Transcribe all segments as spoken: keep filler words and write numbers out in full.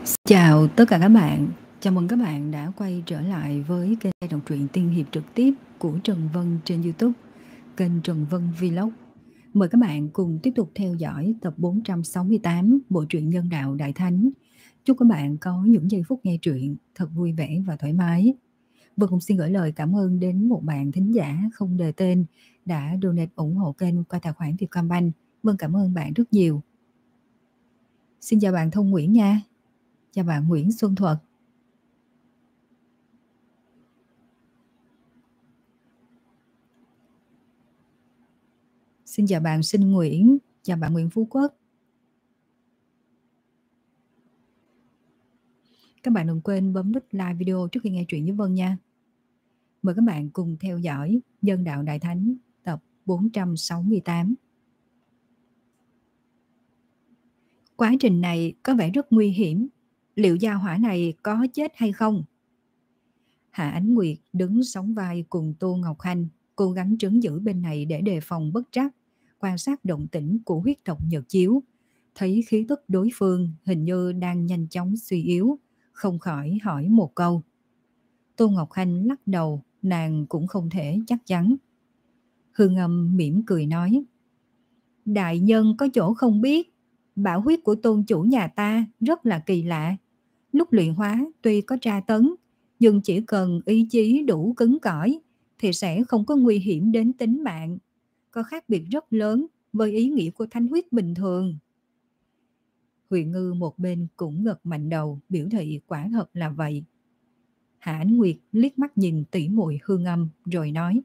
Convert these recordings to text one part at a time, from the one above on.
Chào tất cả các bạn, chào mừng các bạn đã quay trở lại với kênh đọc truyện tiên hiệp trực tiếp của Trần Vân trên YouTube, kênh Trần Vân Vlog. Mời các bạn cùng tiếp tục theo dõi tập bốn trăm sáu mươi tám bộ truyện Nhân Đạo Đại Thánh. Chúc các bạn có những giây phút nghe truyện thật vui vẻ và thoải mái. Vân cũng xin gửi lời cảm ơn đến một bạn thính giả không đề tên đã donate ủng hộ kênh qua tài khoản Vietcombank. Vân cảm ơn bạn rất nhiều. Xin chào bạn Thông Nguyễn nha. Chào bạn Nguyễn Xuân Thuật. Xin chào bạn Sinh Nguyễn. Chào bạn Nguyễn Phú Quốc. Các bạn đừng quên bấm nút like video trước khi nghe truyện với Vân nha. Mời các bạn cùng theo dõi Nhân Đạo Đại Thánh tập bốn trăm sáu mươi tám. Quá trình này có vẻ rất nguy hiểm. Liệu gia hỏa này có chết hay không? Hạ Ánh Nguyệt đứng sóng vai cùng Tô Ngọc Hanh, cố gắng trấn giữ bên này để đề phòng bất trắc, quan sát động tĩnh của huyết tộc Nhật Chiếu. Thấy khí tức đối phương hình như đang nhanh chóng suy yếu, không khỏi hỏi một câu. Tô Ngọc Hanh lắc đầu, nàng cũng không thể chắc chắn. Hương Âm mỉm cười nói: Đại nhân có chỗ không biết, bảo huyết của tôn chủ nhà ta rất là kỳ lạ. Lúc luyện hóa tuy có tra tấn, nhưng chỉ cần ý chí đủ cứng cỏi thì sẽ không có nguy hiểm đến tính mạng. Có khác biệt rất lớn với ý nghĩa của thanh huyết bình thường. Huyền Ngư một bên cũng gật mạnh đầu, biểu thị quả thật là vậy. Hạ Ánh Nguyệt liếc mắt nhìn tỉ muội Hương Âm rồi nói: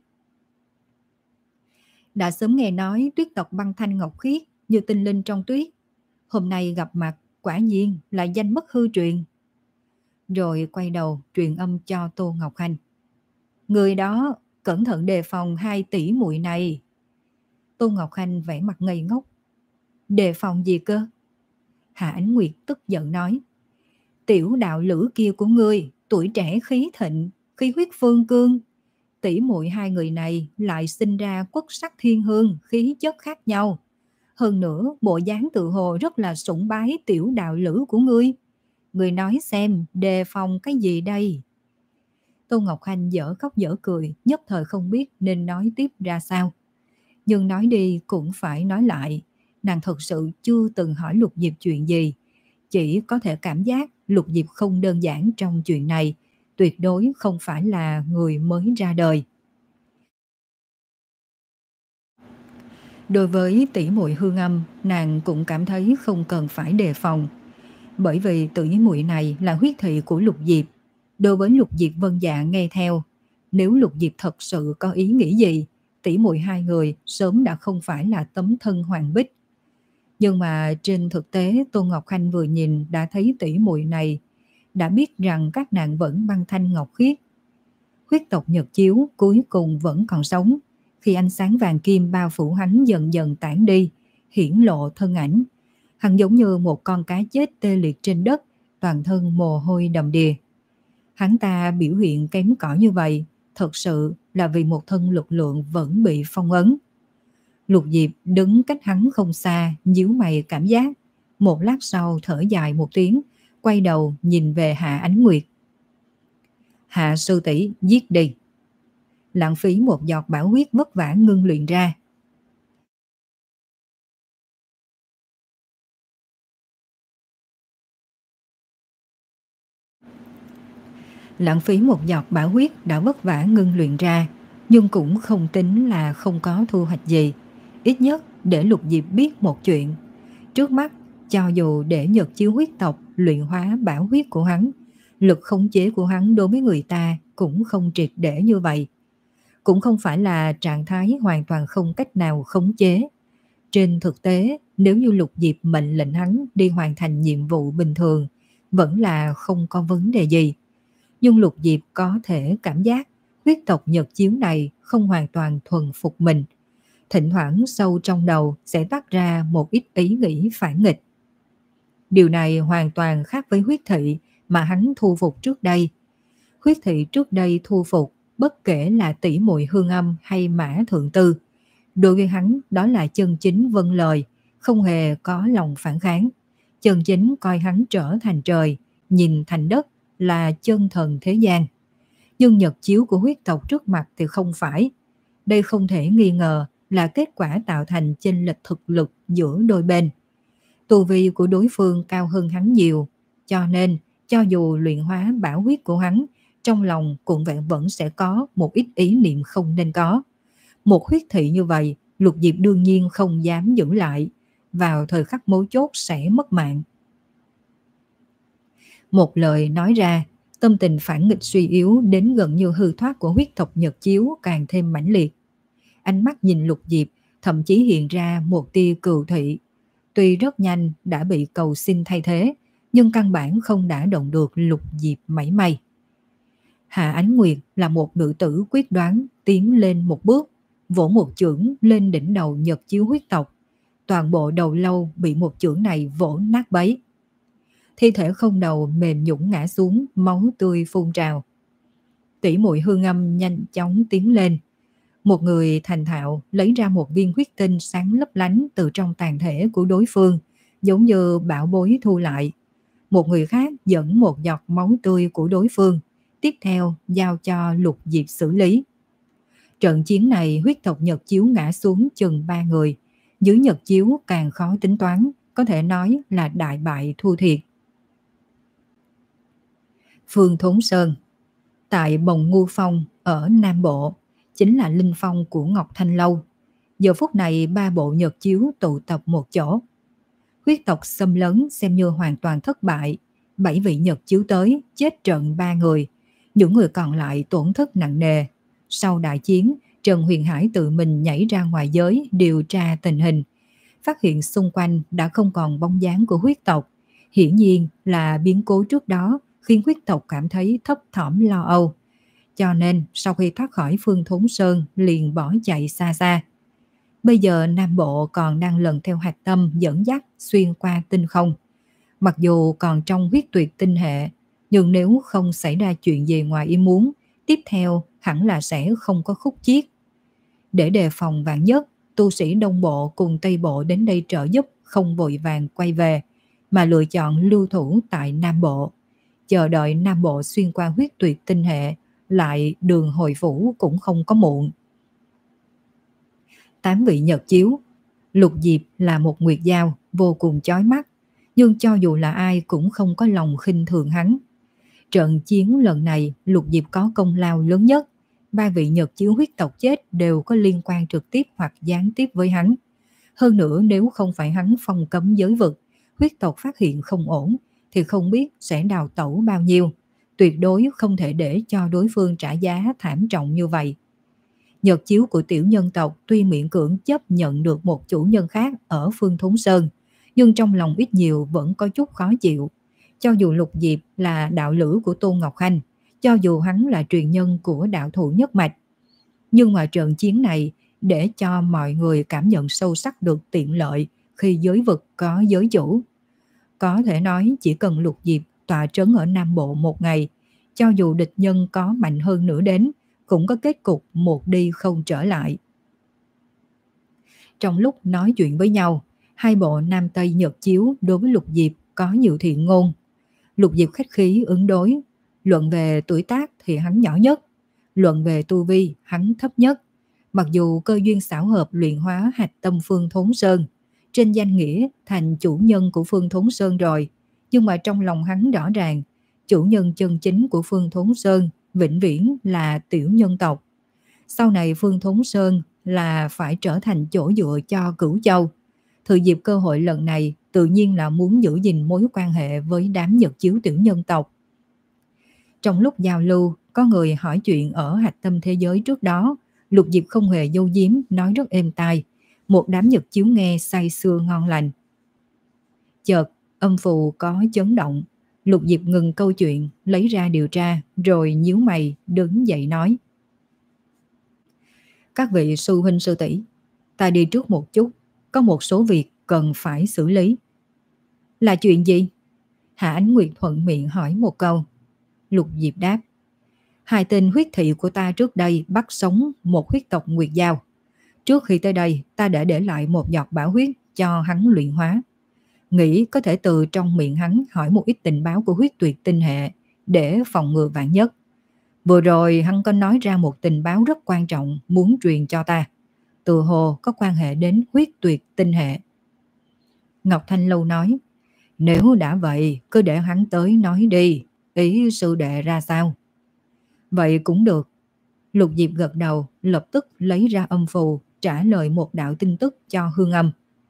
Đã sớm nghe nói tuyết tộc băng thanh ngọc khiết như tinh linh trong tuyết. Hôm nay gặp mặt quả nhiên là danh bất hư truyền. Rồi quay đầu truyền âm cho Tô Ngọc Hanh: Người đó cẩn thận đề phòng hai tỷ muội này. Tô Ngọc Hanh vẻ mặt ngây ngốc. Đề phòng gì cơ? Hạ Ánh Nguyệt tức giận nói: Tiểu đạo lữ kia của ngươi tuổi trẻ khí thịnh, khí huyết phương cương. Tỷ muội hai người này lại sinh ra quốc sắc thiên hương, khí chất khác nhau. Hơn nữa bộ dáng tự hồ rất là sủng bái tiểu đạo lữ của ngươi. Ngươi nói xem đề phòng cái gì đây? Tô Ngọc Hanh dở khóc dở cười, nhất thời không biết nên nói tiếp ra sao. Nhưng nói đi cũng phải nói lại, nàng thật sự chưa từng hỏi Lục Diệp chuyện gì. Chỉ có thể cảm giác Lục Diệp không đơn giản trong chuyện này, tuyệt đối không phải là người mới ra đời. Đối với tỷ muội Hương Âm, nàng cũng cảm thấy không cần phải đề phòng. Bởi vì tỷ muội này là huyết thị của Lục Diệp. Đối với Lục Diệp vâng dạ nghe theo. Nếu Lục Diệp thật sự có ý nghĩ gì, tỷ muội hai người sớm đã không phải là tấm thân hoàng bích. Nhưng mà trên thực tế Tô Ngọc Hanh vừa nhìn đã thấy tỷ muội này, đã biết rằng các nàng vẫn băng thanh ngọc khiết. Huyết tộc Nhật Chiếu cuối cùng vẫn còn sống. Khi ánh sáng vàng kim bao phủ hắn dần dần tản đi, hiển lộ thân ảnh. Hắn giống như một con cá chết tê liệt trên đất, toàn thân mồ hôi đầm đìa. Hắn ta biểu hiện kém cỏi như vậy, thật sự là vì một thân lực lượng vẫn bị phong ấn. Lục Diệp đứng cách hắn không xa, nhíu mày cảm giác. Một lát sau thở dài một tiếng, quay đầu nhìn về Hạ Ánh Nguyệt. Hạ sư tỷ giết đi. Lãng phí một giọt bảo huyết vất vả ngưng luyện ra. Lãng phí một giọt bảo huyết đã vất vả ngưng luyện ra, nhưng cũng không tính là không có thu hoạch gì. Ít nhất để Lục Diệp biết một chuyện. Trước mắt, cho dù để Nhật Chiếu huyết tộc luyện hóa bảo huyết của hắn, lực khống chế của hắn đối với người ta cũng không triệt để như vậy. Cũng không phải là trạng thái hoàn toàn không cách nào khống chế. Trên thực tế, nếu như Lục Diệp mệnh lệnh hắn đi hoàn thành nhiệm vụ bình thường, vẫn là không có vấn đề gì. Nhưng Lục Diệp có thể cảm giác huyết tộc Nhật Chiếu này không hoàn toàn thuần phục mình. Thỉnh thoảng sâu trong đầu sẽ toát ra một ít ý nghĩ phản nghịch. Điều này hoàn toàn khác với huyết thị mà hắn thu phục trước đây. Huyết thị trước đây thu phục bất kể là tỷ muội Hương Âm hay Mã Thượng Tư. Đối với hắn đó là chân chính vâng lời, không hề có lòng phản kháng. Chân chính coi hắn trở thành trời, nhìn thành đất là chân thần thế gian. Nhưng nhật chiếu của huyết tộc trước mặt thì không phải. Đây không thể nghi ngờ là kết quả tạo thành chênh lệch thực lực giữa đôi bên. Tu vi của đối phương cao hơn hắn nhiều, cho nên cho dù luyện hóa bảo huyết của hắn, trong lòng cũng vẫn vẫn sẽ có một ít ý niệm không nên có. Một huyết thị như vậy, Lục Diệp đương nhiên không dám giữ lại, vào thời khắc mấu chốt sẽ mất mạng. Một lời nói ra, tâm tình phản nghịch suy yếu đến gần như hư thoát của huyết tộc nhật chiếu càng thêm mãnh liệt. Ánh mắt nhìn Lục Diệp thậm chí hiện ra một tia cừu thị. Tuy rất nhanh đã bị cầu xin thay thế, nhưng căn bản không đả động được Lục Diệp mảy may. Hạ Ánh Nguyệt là một nữ tử quyết đoán, tiến lên một bước, vỗ một chưởng lên đỉnh đầu nhật chiếu huyết tộc. Toàn bộ đầu lâu bị một chưởng này vỗ nát bấy. Thi thể không đầu mềm nhũn ngã xuống, máu tươi phun trào. Tỷ muội Hương Âm nhanh chóng tiến lên. Một người thành thạo lấy ra một viên huyết tinh sáng lấp lánh từ trong tàn thể của đối phương, giống như bảo bối thu lại. Một người khác dẫn một giọt máu tươi của đối phương, tiếp theo giao cho Lục Diệp xử lý. Trận chiến này huyết tộc nhật chiếu ngã xuống chừng ba người, dưới nhật chiếu càng khó tính toán, có thể nói là đại bại thua thiệt. Phương Thốn Sơn, tại Bồng Ngu Phong ở Nam Bộ, chính là linh phong của Ngọc Thanh Lâu. Giờ phút này ba bộ nhật chiếu tụ tập một chỗ. Huyết tộc xâm lấn xem như hoàn toàn thất bại. Bảy vị nhật chiếu tới, chết trận ba người. Những người còn lại tổn thất nặng nề. Sau đại chiến, Trần Huyền Hải tự mình nhảy ra ngoài giới điều tra tình hình. Phát hiện xung quanh đã không còn bóng dáng của huyết tộc. Hiển nhiên là biến cố trước đó khiến huyết tộc cảm thấy thấp thỏm lo âu. Cho nên sau khi thoát khỏi Phương Thốn Sơn liền bỏ chạy xa xa. Bây giờ Nam Bộ còn đang lần theo hạch tâm dẫn dắt xuyên qua tinh không. Mặc dù còn trong huyết tuyệt tinh hệ, nhưng nếu không xảy ra chuyện gì ngoài ý muốn, tiếp theo hẳn là sẽ không có khúc chiết. Để đề phòng vạn nhất, tu sĩ Đông Bộ cùng Tây Bộ đến đây trợ giúp không vội vàng quay về, mà lựa chọn lưu thủ tại Nam Bộ. Chờ đợi Nam Bộ xuyên qua huyết tuyệt tinh hệ, lại đường hồi phủ cũng không có muộn. Tám vị nhật chiếu, Lục Diệp là một nguyệt dao vô cùng chói mắt, nhưng cho dù là ai cũng không có lòng khinh thường hắn. Trận chiến lần này Lục Diệp có công lao lớn nhất. Ba vị nhật chiếu huyết tộc chết đều có liên quan trực tiếp hoặc gián tiếp với hắn. Hơn nữa nếu không phải hắn phong cấm giới vực, huyết tộc phát hiện không ổn thì không biết sẽ đào tẩu bao nhiêu. Tuyệt đối không thể để cho đối phương trả giá thảm trọng như vậy. Nhật chiếu của tiểu nhân tộc tuy miễn cưỡng chấp nhận được một chủ nhân khác ở Phương Thốn Sơn, nhưng trong lòng ít nhiều vẫn có chút khó chịu. Cho dù Lục Diệp là đạo lữ của Tôn Ngọc Khanh, cho dù hắn là truyền nhân của đạo thủ nhất mạch, nhưng mà trận chiến này để cho mọi người cảm nhận sâu sắc được tiện lợi khi giới vực có giới chủ. Có thể nói chỉ cần Lục Diệp tọa trấn ở Nam Bộ một ngày, cho dù địch nhân có mạnh hơn nữa đến, cũng có kết cục một đi không trở lại. Trong lúc nói chuyện với nhau, hai bộ Nam Tây nhật chiếu đối với Lục Diệp có nhiều thiện ngôn. Lục Diệp khách khí ứng đối, luận về tuổi tác thì hắn nhỏ nhất, luận về tu vi hắn thấp nhất. Mặc dù cơ duyên xảo hợp luyện hóa hạch tâm Phương Thốn Sơn, trên danh nghĩa thành chủ nhân của Phương Thốn Sơn rồi, nhưng mà trong lòng hắn rõ ràng, chủ nhân chân chính của Phương Thốn Sơn vĩnh viễn là tiểu nhân tộc. Sau này Phương Thốn Sơn là phải trở thành chỗ dựa cho Cửu Châu. Thừa dịp cơ hội lần này tự nhiên là muốn giữ gìn mối quan hệ với đám nhật chiếu tiểu nhân tộc. Trong lúc giao lưu, có người hỏi chuyện ở hạch tâm thế giới trước đó, Lục Diệp không hề giấu giếm, nói rất êm tai. Một đám nhật chiếu nghe say sưa ngon lành. Chợt âm phù có chấn động, Lục Diệp ngừng câu chuyện, lấy ra điều tra, rồi nhíu mày đứng dậy nói: Các vị sư huynh sư tỷ, ta đi trước một chút, có một số việc cần phải xử lý. Là chuyện gì? Hạ Ánh Nguyệt thuận miệng hỏi một câu. Lục Diệp đáp: Hai tên huyết thị của ta trước đây bắt sống một huyết tộc nguyệt dao. Trước khi tới đây ta đã để lại một giọt bảo huyết cho hắn luyện hóa. nghĩ có thể từ trong miệng hắn hỏi một ít tình báo của huyết tuyệt tinh hệ để phòng ngừa vạn nhất. Vừa rồi hắn có nói ra một tình báo rất quan trọng muốn truyền cho ta, từ hồ có quan hệ đến huyết tuyệt tinh hệ. Ngọc Thanh Lâu nói, nếu đã vậy cứ để hắn tới nói đi, ý sư đệ ra sao? Vậy cũng được. Lục Diệp gật đầu, lập tức lấy ra âm phù trả lời một đạo tin tức cho Hương Âm.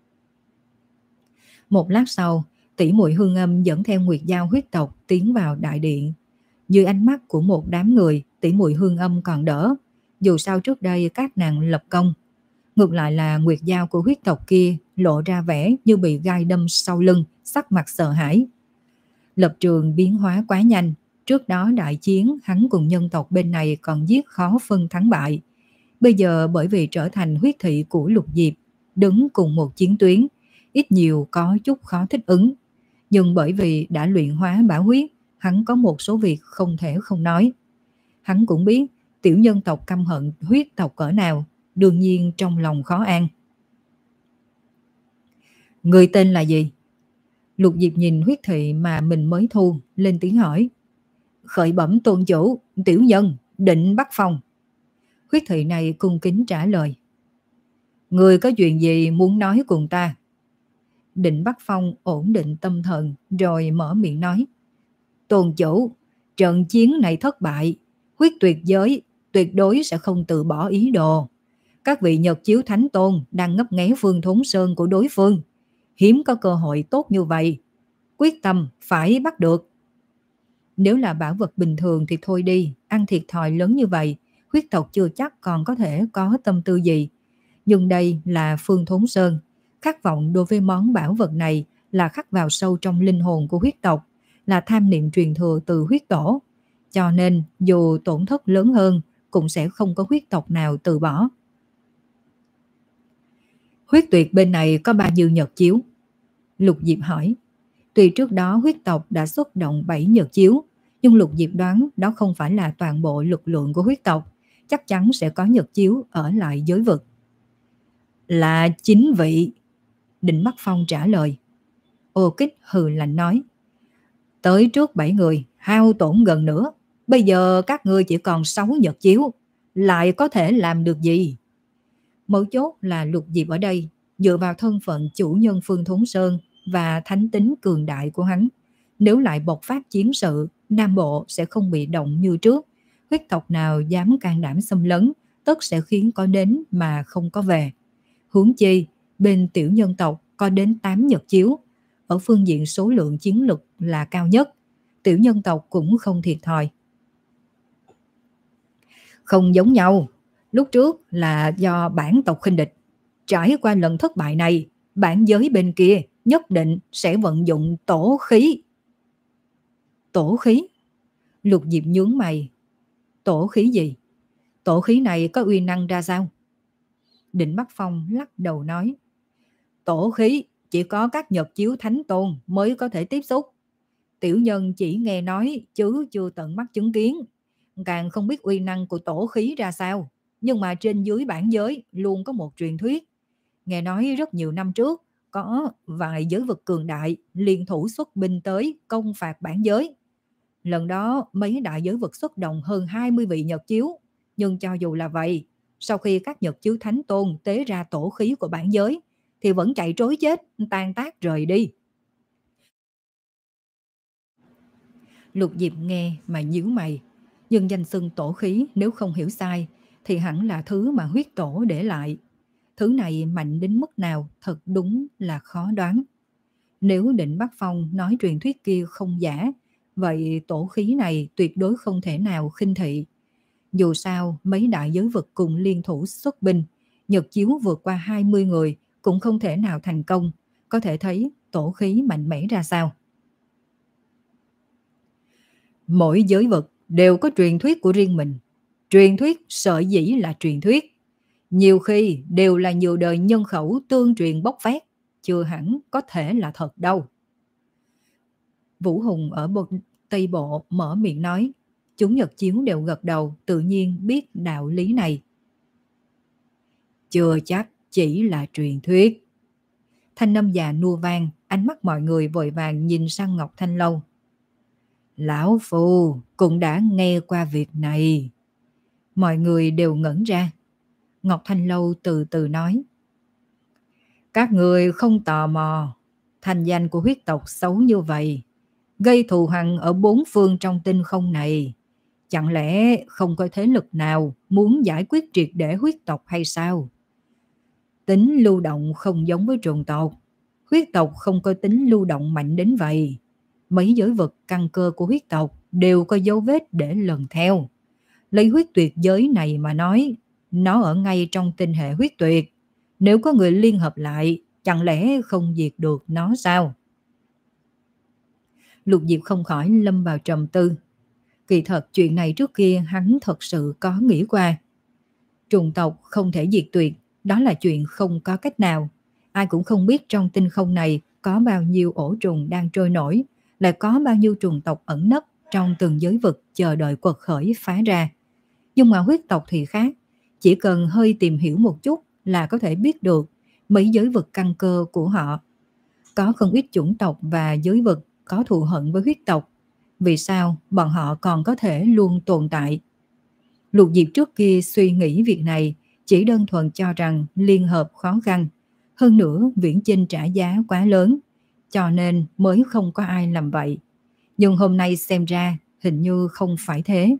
Một lát sau, tỷ muội Hương Âm dẫn theo Nguyệt Giao huyết tộc tiến vào đại điện. Dưới ánh mắt của một đám người, tỷ muội Hương Âm còn đỡ, dù sao trước đây các nàng lập công. Ngược lại là Nguyệt Giao của huyết tộc kia lộ ra vẻ như bị gai đâm sau lưng, sắc mặt sợ hãi. Lập trường biến hóa quá nhanh, trước đó đại chiến hắn cùng nhân tộc bên này còn giết khó phân thắng bại. Bây giờ bởi vì trở thành huyết thị của Lục Diệp, đứng cùng một chiến tuyến, ít nhiều có chút khó thích ứng. Nhưng bởi vì đã luyện hóa bảo huyết, hắn có một số việc không thể không nói. Hắn cũng biết tiểu nhân tộc căm hận huyết tộc cỡ nào, đương nhiên trong lòng khó an. Người tên là gì? Lục Diệp nhìn huyết thị mà mình mới thu, lên tiếng hỏi. Khởi bẩm tôn chủ, tiểu nhân, Định Bắc Phong. Huyết thị này cung kính trả lời. Người có chuyện gì muốn nói cùng ta? Định Bắc Phong ổn định tâm thần rồi mở miệng nói. Tôn chủ, trận chiến này thất bại, huyết tuyệt giới tuyệt đối sẽ không từ bỏ ý đồ. Các vị Nhật Chiếu Thánh Tôn đang ngấp nghé Phương Thốn Sơn của đối phương. Hiếm có cơ hội tốt như vậy. Quyết tâm phải bắt được. Nếu là bảo vật bình thường thì thôi đi, ăn thiệt thòi lớn như vậy, huyết tộc chưa chắc còn có thể có tâm tư gì. Nhưng đây là Phương Thốn Sơn. Khát vọng đối với món bảo vật này là khắc vào sâu trong linh hồn của huyết tộc, là tham niệm truyền thừa từ huyết tổ. Cho nên dù tổn thất lớn hơn cũng sẽ không có huyết tộc nào từ bỏ. Huyết tuyệt bên này có bao nhiêu nhật chiếu? Lục Diệp hỏi. Tuy trước đó huyết tộc đã xuất động bảy nhật chiếu, nhưng Lục Diệp đoán đó không phải là toàn bộ lực lượng của huyết tộc, chắc chắn sẽ có nhật chiếu ở lại giới vực. Là chín vị. Định Bắc Phong trả lời. Ô Kích hừ lạnh nói. Tới trước bảy người, hao tổn gần nữa. Bây giờ các ngươi chỉ còn sáu nhật chiếu, lại có thể làm được gì? Mấu chốt là Lục Diệp ở đây, dựa vào thân phận chủ nhân Phương Thốn Sơn và thánh tính cường đại của hắn. Nếu lại bộc phát chiến sự, Nam Bộ sẽ không bị động như trước. Huyết tộc nào dám can đảm xâm lấn, tất sẽ khiến có đến mà không có về. Huống chi, bên tiểu nhân tộc có đến tám nhật chiếu. Ở phương diện số lượng chiến lực là cao nhất. Tiểu nhân tộc cũng không thiệt thòi. Không giống nhau. Lúc trước là do bản tộc khinh địch. Trải qua lần thất bại này, bản giới bên kia nhất định sẽ vận dụng tổ khí. Tổ khí? Lục Diệp nhướng mày. Tổ khí gì? Tổ khí này có uy năng ra sao? Định Bắc Phong lắc đầu nói. Tổ khí chỉ có các nhật chiếu thánh tôn mới có thể tiếp xúc. Tiểu nhân chỉ nghe nói chứ chưa tận mắt chứng kiến. Càng không biết uy năng của tổ khí ra sao. Nhưng mà trên dưới bản giới luôn có một truyền thuyết. Nghe nói rất nhiều năm trước có vài giới vực cường đại liên thủ xuất binh tới công phạt bản giới. Lần đó mấy đại giới vực xuất động hơn hai mươi vị nhật chiếu. Nhưng cho dù là vậy, sau khi các nhật chiếu thánh tôn tế ra tổ khí của bản giới thì vẫn chạy trối chết, tan tác rời đi. Lục Diệp nghe mà nhíu mày. Nhưng danh xưng tổ khí nếu không hiểu sai thì hẳn là thứ mà huyết tổ để lại. Thứ này mạnh đến mức nào thật đúng là khó đoán. Nếu Định Bắc Phong nói truyền thuyết kia không giả, vậy tổ khí này tuyệt đối không thể nào khinh thị. Dù sao mấy đại giới vực cùng liên thủ xuất binh, nhật chiếu vượt qua hai mươi người cũng không thể nào thành công. Có thể thấy tổ khí mạnh mẽ ra sao. Mỗi giới vực đều có truyền thuyết của riêng mình. Truyền thuyết sợi dĩ là truyền thuyết. Nhiều khi đều là nhiều đời nhân khẩu tương truyền bốc phét, chưa hẳn có thể là thật đâu. Vũ Hùng ở bộ Tây Bộ mở miệng nói. Chúng nhật chiếu đều gật đầu, tự nhiên biết đạo lý này. Chưa chắc chỉ là truyền thuyết. Thanh âm già nua vang, ánh mắt mọi người vội vàng nhìn sang Ngọc Thanh Lâu. Lão Phu cũng đã nghe qua việc này. Mọi người đều ngẩn ra. Ngọc Thanh Lâu từ từ nói. Các người không tò mò, thành danh của huyết tộc xấu như vậy, gây thù hằn ở bốn phương trong tinh không này. Chẳng lẽ không có thế lực nào muốn giải quyết triệt để huyết tộc hay sao? Tính lưu động không giống với trùng tộc. Huyết tộc không có tính lưu động mạnh đến vậy. Mấy giới vực căn cơ của huyết tộc đều có dấu vết để lần theo. Lấy huyết tuyệt giới này mà nói, nó ở ngay trong tinh hệ huyết tuyệt. Nếu có người liên hợp lại, chẳng lẽ không diệt được nó sao? Lục Diệp không khỏi lâm vào trầm tư. Kỳ thật chuyện này trước kia hắn thật sự có nghĩ qua. Trùng tộc không thể diệt tuyệt, đó là chuyện không có cách nào. Ai cũng không biết trong tinh không này có bao nhiêu ổ trùng đang trôi nổi, lại có bao nhiêu trùng tộc ẩn nấp trong từng giới vực chờ đợi quật khởi phá ra. Nhưng mà huyết tộc thì khác, chỉ cần hơi tìm hiểu một chút là có thể biết được mấy giới vực căn cơ của họ. Có không ít chủng tộc và giới vực có thù hận với huyết tộc. Vì sao bọn họ còn có thể luôn tồn tại? Lục Diệp trước kia suy nghĩ việc này chỉ đơn thuần cho rằng liên hợp khó khăn. Hơn nữa viễn chinh trả giá quá lớn, cho nên mới không có ai làm vậy. Nhưng hôm nay xem ra hình như không phải thế.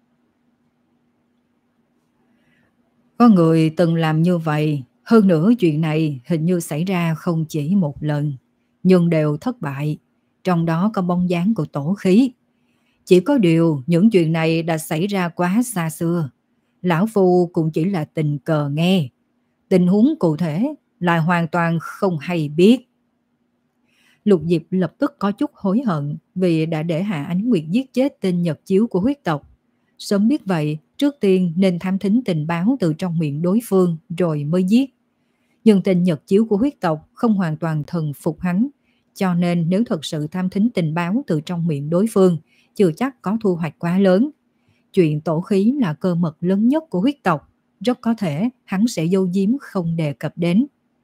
Có người từng làm như vậy, hơn nữa chuyện này hình như xảy ra không chỉ một lần, nhưng đều thất bại. Trong đó có bóng dáng của tổ khí. Chỉ có điều những chuyện này đã xảy ra quá xa xưa. Lão Phu cũng chỉ là tình cờ nghe. Tình huống cụ thể lại hoàn toàn không hay biết. Lục Diệp lập tức có chút hối hận vì đã để Hạ Ánh Nguyệt giết chết tên Nhật Chiếu của huyết tộc. Sớm biết vậy, trước tiên nên tham thính tình báo từ trong miệng đối phương rồi mới giết. Nhưng tên Nhật Chiếu của huyết tộc không hoàn toàn thần phục hắn, cho nên nếu thật sự tham thính tình báo từ trong miệng đối phương, chưa chắc có thu hoạch quá lớn. Chuyện tổ khí là cơ mật lớn nhất của huyết tộc, rất có thể hắn sẽ giấu giếm không đề cập đến.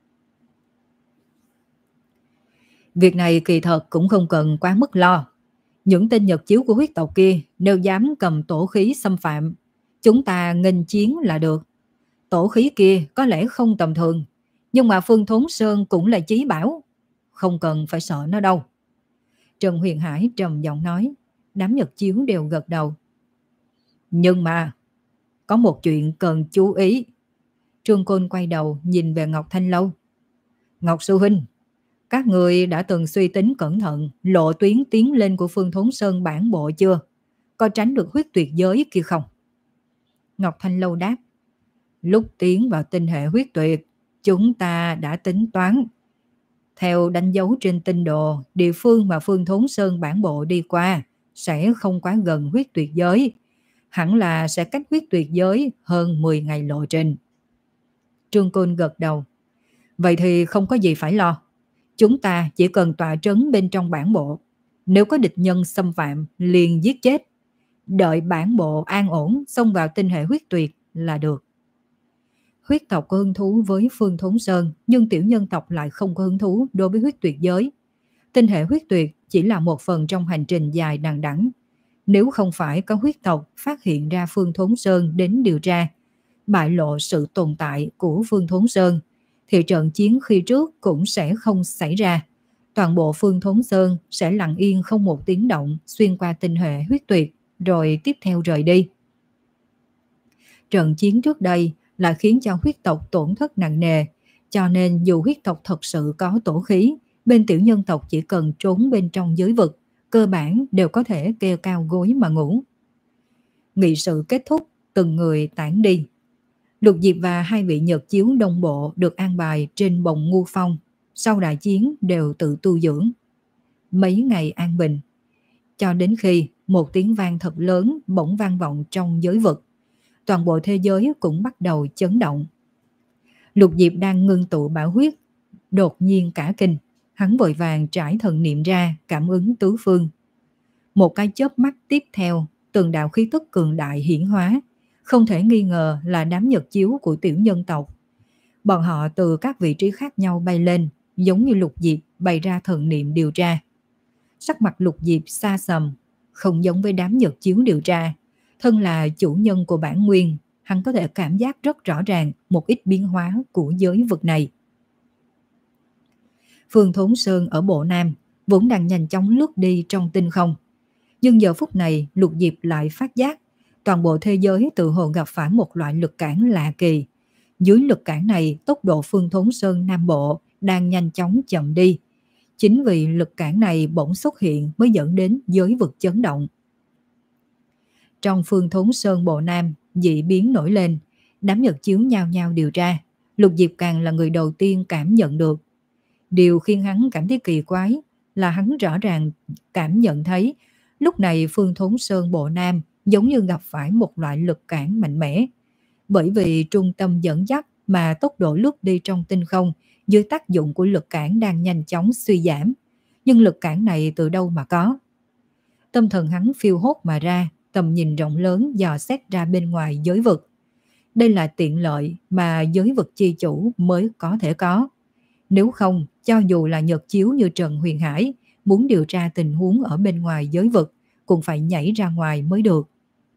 Việc này kỳ thật cũng không cần quá mức lo. Những tên Nhật Chiếu của huyết tộc kia nếu dám cầm tổ khí xâm phạm, chúng ta nghênh chiến là được. Tổ khí kia có lẽ không tầm thường, nhưng mà Phương Thốn Sơn cũng là chí bảo, không cần phải sợ nó đâu. Trần Huyền Hải trầm giọng nói. Đám Nhật Chiếu đều gật đầu. Nhưng mà có một chuyện cần chú ý. Trương Côn quay đầu nhìn về Ngọc Thanh Lâu. Ngọc sư huynh, các người đã từng suy tính cẩn thận lộ tuyến tiến lên của Phương Thốn Sơn bản bộ chưa? Có tránh được huyết tuyệt giới kia không? Ngọc Thanh Lâu đáp. Lúc tiến vào tinh hệ huyết tuyệt, chúng ta đã tính toán. Theo đánh dấu trên tinh đồ, địa phương mà Phương Thốn Sơn bản bộ đi qua sẽ không quá gần huyết tuyệt giới. Hẳn là sẽ cách huyết tuyệt giới hơn mười ngày lộ trình. Trương Côn gật đầu. Vậy thì không có gì phải lo. Chúng ta chỉ cần tọa trấn bên trong bản bộ. Nếu có địch nhân xâm phạm, liền giết chết. Đợi bản bộ an ổn xông vào tinh hệ huyết tuyệt là được. Huyết tộc có hứng thú với Phương Thốn Sơn, nhưng tiểu nhân tộc lại không có hứng thú đối với huyết tuyệt giới. Tinh hệ huyết tuyệt chỉ là một phần trong hành trình dài đằng đẵng. Nếu không phải có huyết tộc phát hiện ra Phương Thốn Sơn đến điều tra, bại lộ sự tồn tại của Phương Thốn Sơn, thì trận chiến khi trước cũng sẽ không xảy ra. Toàn bộ Phương Thốn Sơn sẽ lặng yên không một tiếng động xuyên qua tinh hệ huyết tuyệt, rồi tiếp theo rời đi. Trận chiến trước đây là khiến cho huyết tộc tổn thất nặng nề, cho nên dù huyết tộc thật sự có tổ khí, bên tiểu nhân tộc chỉ cần trốn bên trong giới vực, cơ bản đều có thể kêu cao gối mà ngủ. Nghị sự kết thúc, từng người tản đi. Lục Diệp và hai vị Nhật Chiếu đông bộ được an bài trên bồng Ngu Phong, sau đại chiến đều tự tu dưỡng. Mấy ngày an bình, cho đến khi một tiếng vang thật lớn bỗng vang vọng trong giới vực. Toàn bộ thế giới cũng bắt đầu chấn động. Lục Diệp đang ngưng tụ bảo huyết, đột nhiên cả kinh. Hắn vội vàng trải thần niệm ra, cảm ứng tứ phương. Một cái chớp mắt tiếp theo, từng đạo khí tức cường đại hiển hóa, không thể nghi ngờ là đám Nhật Chiếu của tiểu nhân tộc. Bọn họ từ các vị trí khác nhau bay lên, giống như Lục Diệp bày ra thần niệm điều tra. Sắc mặt Lục Diệp xa sầm, không giống với đám nhật chiếu điều tra. Thân là chủ nhân của bản nguyên, hắn có thể cảm giác rất rõ ràng một ít biến hóa của giới vực này. Phương Thốn Sơn ở Bộ Nam vốn đang nhanh chóng lướt đi trong tinh không. Nhưng giờ phút này Lục Diệp lại phát giác toàn bộ thế giới tự hồ gặp phải một loại lực cản lạ kỳ. Dưới lực cản này, tốc độ Phương Thốn Sơn Nam Bộ đang nhanh chóng chậm đi. Chính vì lực cản này bỗng xuất hiện mới dẫn đến giới vực chấn động. Trong Phương Thốn Sơn Bộ Nam, dị biến nổi lên, đám nhật chiếu nhao nhao điều tra. Lục Diệp càng là người đầu tiên cảm nhận được. Điều khiến hắn cảm thấy kỳ quái là hắn rõ ràng cảm nhận thấy lúc này Phương Thốn Sơn Bộ Nam giống như gặp phải một loại lực cản mạnh mẽ. Bởi vì trung tâm dẫn dắt mà tốc độ lướt đi trong tinh không dưới tác dụng của lực cản đang nhanh chóng suy giảm. Nhưng lực cản này từ đâu mà có? Tâm thần hắn phiêu hốt mà ra, tầm nhìn rộng lớn dò xét ra bên ngoài giới vực. Đây là tiện lợi mà giới vực chi chủ mới có thể có. Nếu không, cho dù là nhật chiếu như Trần Huyền Hải, muốn điều tra tình huống ở bên ngoài giới vực, cũng phải nhảy ra ngoài mới được.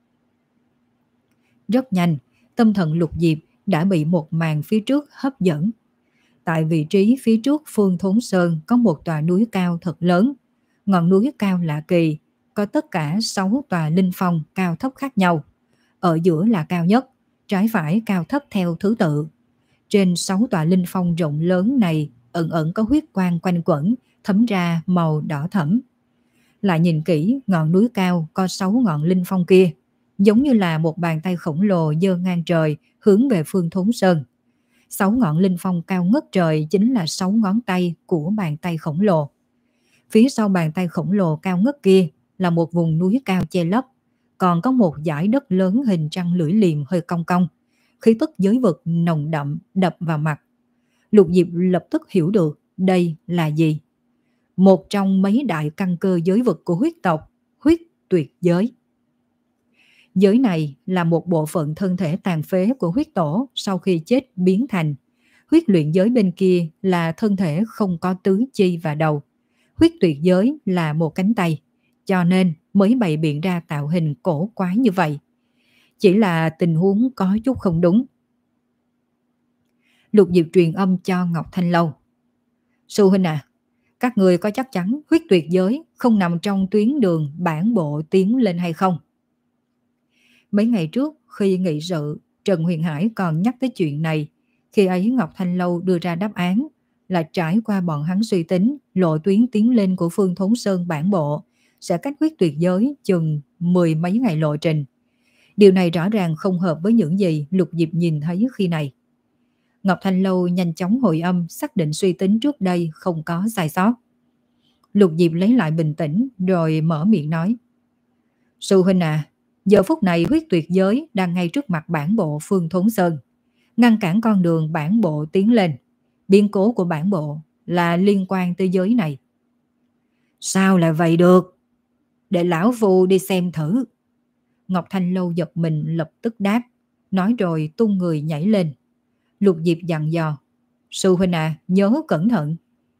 Rất nhanh, tâm thần Lục Diệp đã bị một màn phía trước hấp dẫn. Tại vị trí phía trước Phương Thốn Sơn có một tòa núi cao thật lớn. Ngọn núi cao lạ kỳ, có tất cả sáu tòa linh phong cao thấp khác nhau. Ở giữa là cao nhất, trái phải cao thấp theo thứ tự. Trên sáu tòa linh phong rộng lớn này ẩn ẩn có huyết quang quanh quẩn, thấm ra màu đỏ thẫm. Lại nhìn kỹ, ngọn núi cao có sáu ngọn linh phong kia, giống như là một bàn tay khổng lồ giơ ngang trời hướng về Phương Thốn Sơn. Sáu ngọn linh phong cao ngất trời chính là sáu ngón tay của bàn tay khổng lồ. Phía sau bàn tay khổng lồ cao ngất kia là một vùng núi cao che lấp, còn có một dải đất lớn hình trăng lưỡi liềm hơi cong cong. Khí tức giới vực nồng đậm đập vào mặt. Lục Diệp lập tức hiểu được đây là gì. Một trong mấy đại căn cơ giới vực của huyết tộc, huyết tuyệt giới. Giới này là một bộ phận thân thể tàn phế của huyết tổ sau khi chết biến thành. Huyết luyện giới bên kia là thân thể không có tứ chi và đầu. Huyết tuyệt giới là một cánh tay, cho nên mới bày biện ra tạo hình cổ quái như vậy. Chỉ là tình huống có chút không đúng. Lục Diệp truyền âm cho Ngọc Thanh Lâu. Sư huynh à, các người có chắc chắn huyết tuyệt giới không nằm trong tuyến đường bản bộ tiến lên hay không? Mấy ngày trước khi nghị sự, Trần Huyền Hải còn nhắc tới chuyện này. Khi ấy Ngọc Thanh Lâu đưa ra đáp án là trải qua bọn hắn suy tính, lộ tuyến tiến lên của Phương Thốn Sơn bản bộ sẽ cách huyết tuyệt giới chừng mười mấy ngày lộ trình. Điều này rõ ràng không hợp với những gì Lục Diệp nhìn thấy khi này. Ngọc Thanh Lâu nhanh chóng hồi âm xác định suy tính trước đây không có sai sót. Lục Diệp lấy lại bình tĩnh rồi mở miệng nói. Sư huynh à, giờ phút này huyết tuyệt giới đang ngay trước mặt bản bộ Phương Thốn Sơn, ngăn cản con đường bản bộ tiến lên. Biến cố của bản bộ là liên quan tới giới này. Sao lại vậy được? Để lão phu đi xem thử. Ngọc Thanh Lâu giật mình lập tức đáp, nói rồi tung người nhảy lên. Lục Diệp dặn dò. Sư huynh à, nhớ cẩn thận.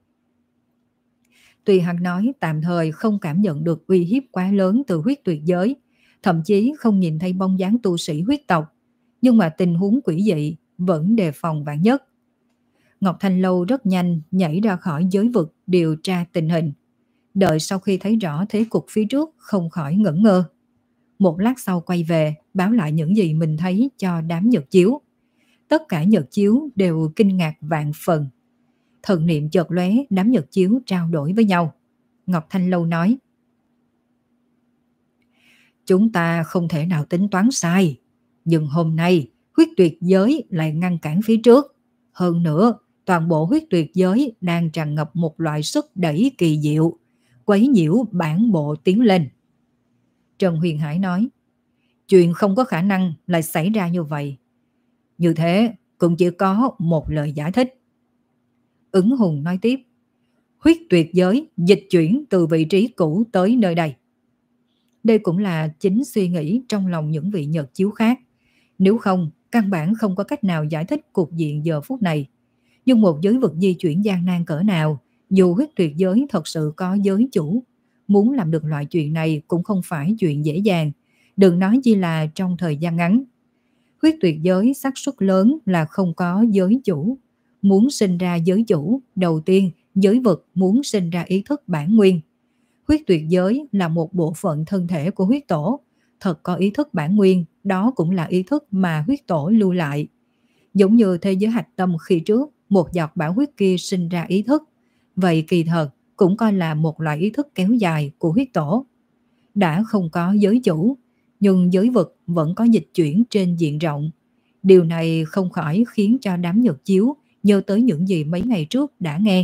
Tuy hắn nói tạm thời không cảm nhận được uy hiếp quá lớn từ huyết tuyệt giới, thậm chí không nhìn thấy bóng dáng tu sĩ huyết tộc, nhưng mà tình huống quỷ dị vẫn đề phòng vạn nhất. Ngọc Thanh Lâu rất nhanh nhảy ra khỏi giới vực điều tra tình hình. Đợi sau khi thấy rõ thế cục phía trước không khỏi ngẩn ngơ. Một lát sau quay về báo lại những gì mình thấy cho đám nhật chiếu. Tất cả nhật chiếu đều kinh ngạc vạn phần. Thần niệm chợt lóe, đám nhật chiếu trao đổi với nhau. Ngọc Thanh Lâu nói. Chúng ta không thể nào tính toán sai. Nhưng hôm nay huyết tuyệt giới lại ngăn cản phía trước. Hơn nữa, toàn bộ huyết tuyệt giới đang tràn ngập một loại sức đẩy kỳ diệu, quấy nhiễu bản bộ tiến lên. Trần Huyền Hải nói. Chuyện không có khả năng lại xảy ra như vậy. Như thế cũng chỉ có một lời giải thích. Ứng Hùng nói tiếp. Huyết tuyệt giới dịch chuyển từ vị trí cũ tới nơi đây. Đây cũng là chính suy nghĩ trong lòng những vị nhật chiếu khác. Nếu không, căn bản không có cách nào giải thích cục diện giờ phút này. Nhưng một giới vực di chuyển gian nan cỡ nào, dù huyết tuyệt giới thật sự có giới chủ, muốn làm được loại chuyện này cũng không phải chuyện dễ dàng, đừng nói chi là trong thời gian ngắn. Huyết tuyệt giới xác suất lớn là không có giới chủ. Muốn sinh ra giới chủ, đầu tiên giới vực muốn sinh ra ý thức bản nguyên. Huyết tuyệt giới là một bộ phận thân thể của huyết tổ, thật có ý thức bản nguyên, đó cũng là ý thức mà huyết tổ lưu lại. Giống như thế giới hạch tâm khi trước, một giọt bão huyết kia sinh ra ý thức, vậy kỳ thật cũng coi là một loại ý thức kéo dài của huyết tổ. Đã không có giới chủ, nhưng giới vực vẫn có dịch chuyển trên diện rộng. Điều này không khỏi khiến cho đám Nhật Chiếu nhớ tới những gì mấy ngày trước đã nghe.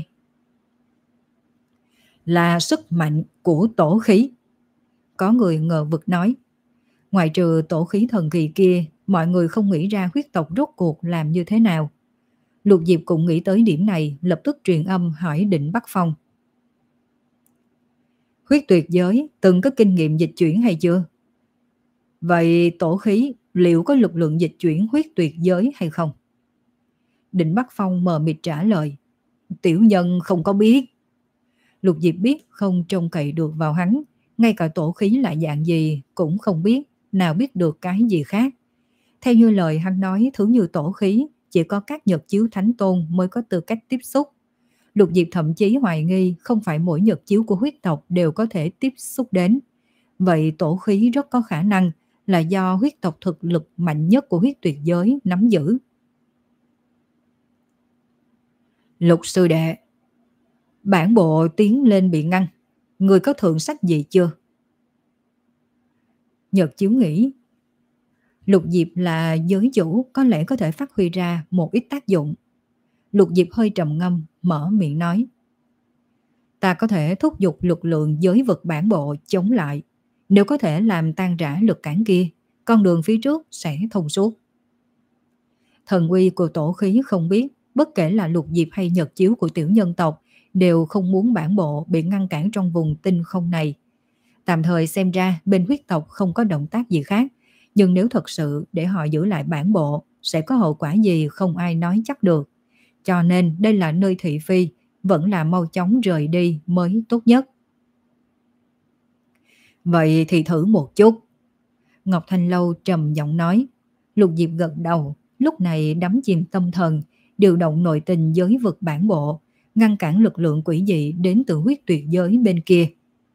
Là sức mạnh của tổ khí. Có người ngờ vực nói. Ngoài trừ tổ khí thần kỳ kia, mọi người không nghĩ ra huyết tộc rốt cuộc làm như thế nào. Lục Diệp cũng nghĩ tới điểm này, lập tức truyền âm hỏi Định Bắc Phong. Huyết tuyệt giới từng có kinh nghiệm dịch chuyển hay chưa? Vậy tổ khí liệu có lực lượng dịch chuyển huyết tuyệt giới hay không? Định Bắc Phong mờ mịt trả lời. Tiểu nhân không có biết. Lục Diệp biết không trông cậy được vào hắn, ngay cả tổ khí là dạng gì cũng không biết, nào biết được cái gì khác. Theo như lời hắn nói, thứ như tổ khí chỉ có các Nhật Chiếu Thánh Tôn mới có tư cách tiếp xúc. Lục Diệp thậm chí hoài nghi không phải mỗi Nhật Chiếu của huyết tộc đều có thể tiếp xúc đến. Vậy tổ khí rất có khả năng là do huyết tộc thực lực mạnh nhất của huyết tuyệt giới nắm giữ. Lục sư đệ, bản bộ tiến lên bị ngăn, người có thượng sách gì chưa? Nhật Chiếu nghĩ, Lục Diệp là giới chủ, có lẽ có thể phát huy ra một ít tác dụng. Lục Diệp hơi trầm ngâm, mở miệng nói. Ta có thể thúc giục lực lượng giới vực bản bộ chống lại. Nếu có thể làm tan rã lực cản kia, con đường phía trước sẽ thông suốt. Thần uy của tổ khí không biết, bất kể là Lục Diệp hay Nhật Chiếu của tiểu nhân tộc, đều không muốn bản bộ bị ngăn cản trong vùng tinh không này. Tạm thời xem ra bên huyết tộc không có động tác gì khác, nhưng nếu thật sự để họ giữ lại bản bộ, sẽ có hậu quả gì không ai nói chắc được. Cho nên đây là nơi thị phi, vẫn là mau chóng rời đi mới tốt nhất. Vậy thì thử một chút. Ngọc Thanh Lâu trầm giọng nói. Lục Diệp gật đầu, lúc này đắm chìm tâm thần, điều động nội tình giới vực bản bộ, ngăn cản lực lượng quỷ dị đến từ huyết tuyệt giới bên kia.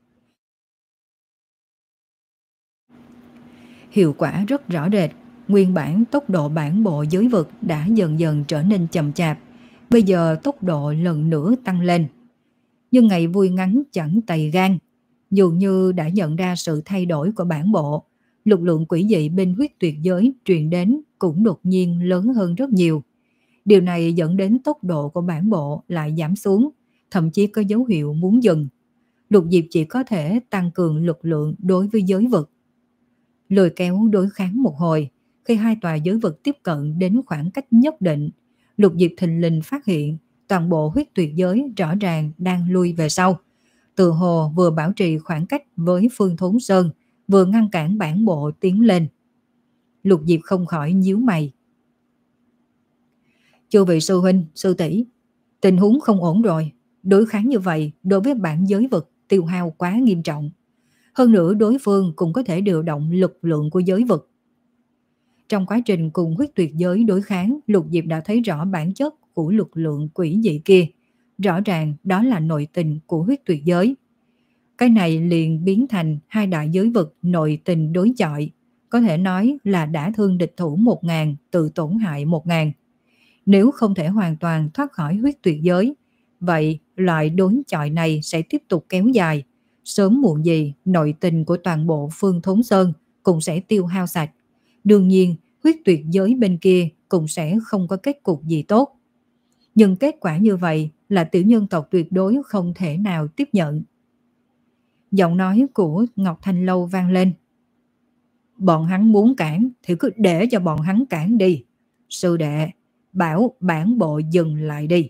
Hiệu quả rất rõ rệt, nguyên bản tốc độ bản bộ giới vực đã dần dần trở nên chậm chạp, bây giờ tốc độ lần nữa tăng lên. Nhưng ngày vui ngắn chẳng tày gan, dường như đã nhận ra sự thay đổi của bản bộ, lực lượng quỷ dị bên huyết tuyệt giới truyền đến cũng đột nhiên lớn hơn rất nhiều. Điều này dẫn đến tốc độ của bản bộ lại giảm xuống, thậm chí có dấu hiệu muốn dừng. Lục Diệp chỉ có thể tăng cường lực lượng đối với giới vực. Lôi kéo đối kháng một hồi, khi hai tòa giới vực tiếp cận đến khoảng cách nhất định, Lục Diệp thình lình phát hiện toàn bộ huyết tuyệt giới rõ ràng đang lui về sau. Từ hồ vừa bảo trì khoảng cách với Phương Thốn Sơn, vừa ngăn cản bản bộ tiến lên. Lục Diệp không khỏi nhíu mày. Chư vị sư huynh, sư tỷ, tình huống không ổn rồi. Đối kháng như vậy đối với bản giới vực tiêu hao quá nghiêm trọng. Hơn nữa đối phương cũng có thể điều động lực lượng của giới vực. Trong quá trình cùng huyết tuyệt giới đối kháng, Lục Diệp đã thấy rõ bản chất của lực lượng quỷ dị kia. Rõ ràng đó là nội tình của huyết tuyệt giới. Cái này liền biến thành hai đại giới vực nội tình đối chọi. Có thể nói là đã thương địch thủ một ngàn, tự tổn hại một ngàn. Nếu không thể hoàn toàn thoát khỏi huyết tuyệt giới, vậy loại đối chọi này sẽ tiếp tục kéo dài. Sớm muộn gì, nội tình của toàn bộ Phương Thốn Sơn cũng sẽ tiêu hao sạch. Đương nhiên, huyết tuyệt giới bên kia cũng sẽ không có kết cục gì tốt. Nhưng kết quả như vậy là tiểu nhân tộc tuyệt đối không thể nào tiếp nhận. Giọng nói của Ngọc Thanh Lâu vang lên. Bọn hắn muốn cản thì cứ để cho bọn hắn cản đi. Sư đệ, bảo bản bộ dừng lại đi.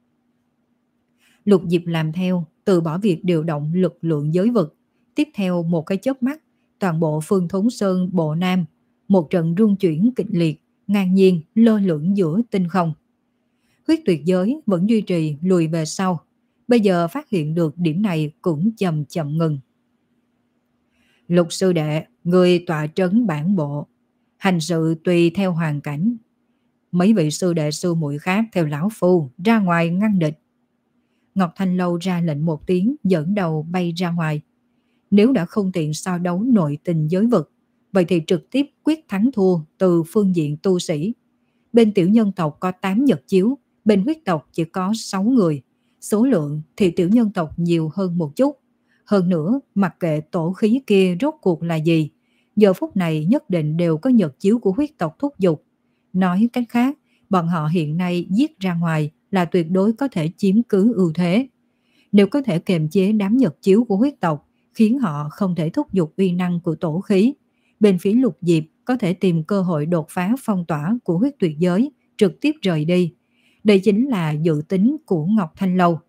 Lục Diệp làm theo, từ bỏ việc điều động lực lượng giới vực. Tiếp theo một cái chớp mắt, toàn bộ Phương Thốn Sơn bộ Nam, một trận rung chuyển kịch liệt, ngang nhiên lơ lửng giữa tinh không. huyết tuyệt giới vẫn duy trì lùi về sau. Bây giờ phát hiện được điểm này cũng chậm chậm ngừng. Lục sư đệ, người tọa trấn bản bộ, hành sự tùy theo hoàn cảnh. Mấy vị sư đệ sư muội khác theo lão phu ra ngoài ngăn địch. Ngọc Thanh Lâu ra lệnh một tiếng, dẫn đầu bay ra ngoài. Nếu đã không tiện so đấu nội tình giới vực, vậy thì trực tiếp quyết thắng thua từ phương diện tu sĩ. Bên tiểu nhân tộc có tám nhật chiếu, bên huyết tộc chỉ có sáu người. Số lượng thì tiểu nhân tộc nhiều hơn một chút. Hơn nữa, mặc kệ tổ khí kia rốt cuộc là gì, giờ phút này nhất định đều có nhật chiếu của huyết tộc thúc giục. Nói cách khác, bọn họ hiện nay giết ra ngoài là tuyệt đối có thể chiếm cứ ưu thế. Nếu có thể kiềm chế đám nhật chiếu của huyết tộc, khiến họ không thể thúc giục uy năng của tổ khí, bên phía Lục Diệp có thể tìm cơ hội đột phá phong tỏa của huyết tuyệt giới, trực tiếp rời đi. Đây chính là dự tính của Ngọc Thanh Lâu.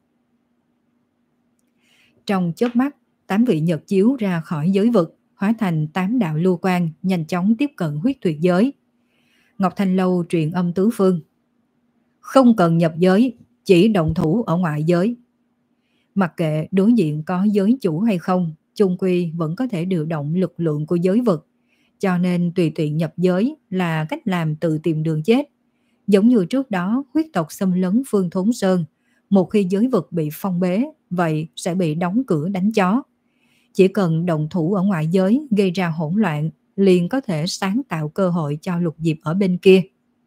Trong chớp mắt, tám vị nhật chiếu ra khỏi giới vực, hóa thành tám đạo lưu quang, nhanh chóng tiếp cận huyết tuyệt giới. Ngọc Thanh Lâu truyền âm tứ phương. Không cần nhập giới, chỉ động thủ ở ngoại giới. Mặc kệ đối diện có giới chủ hay không, chung quy vẫn có thể điều động lực lượng của giới vực. Cho nên tùy tiện nhập giới là cách làm tự tìm đường chết. Giống như trước đó huyết tộc xâm lấn Phương Thốn Sơn, một khi giới vực bị phong bế, vậy sẽ bị đóng cửa đánh chó. Chỉ cần động thủ ở ngoại giới gây ra hỗn loạn, liền có thể sáng tạo cơ hội cho Lục Diệp ở bên kia.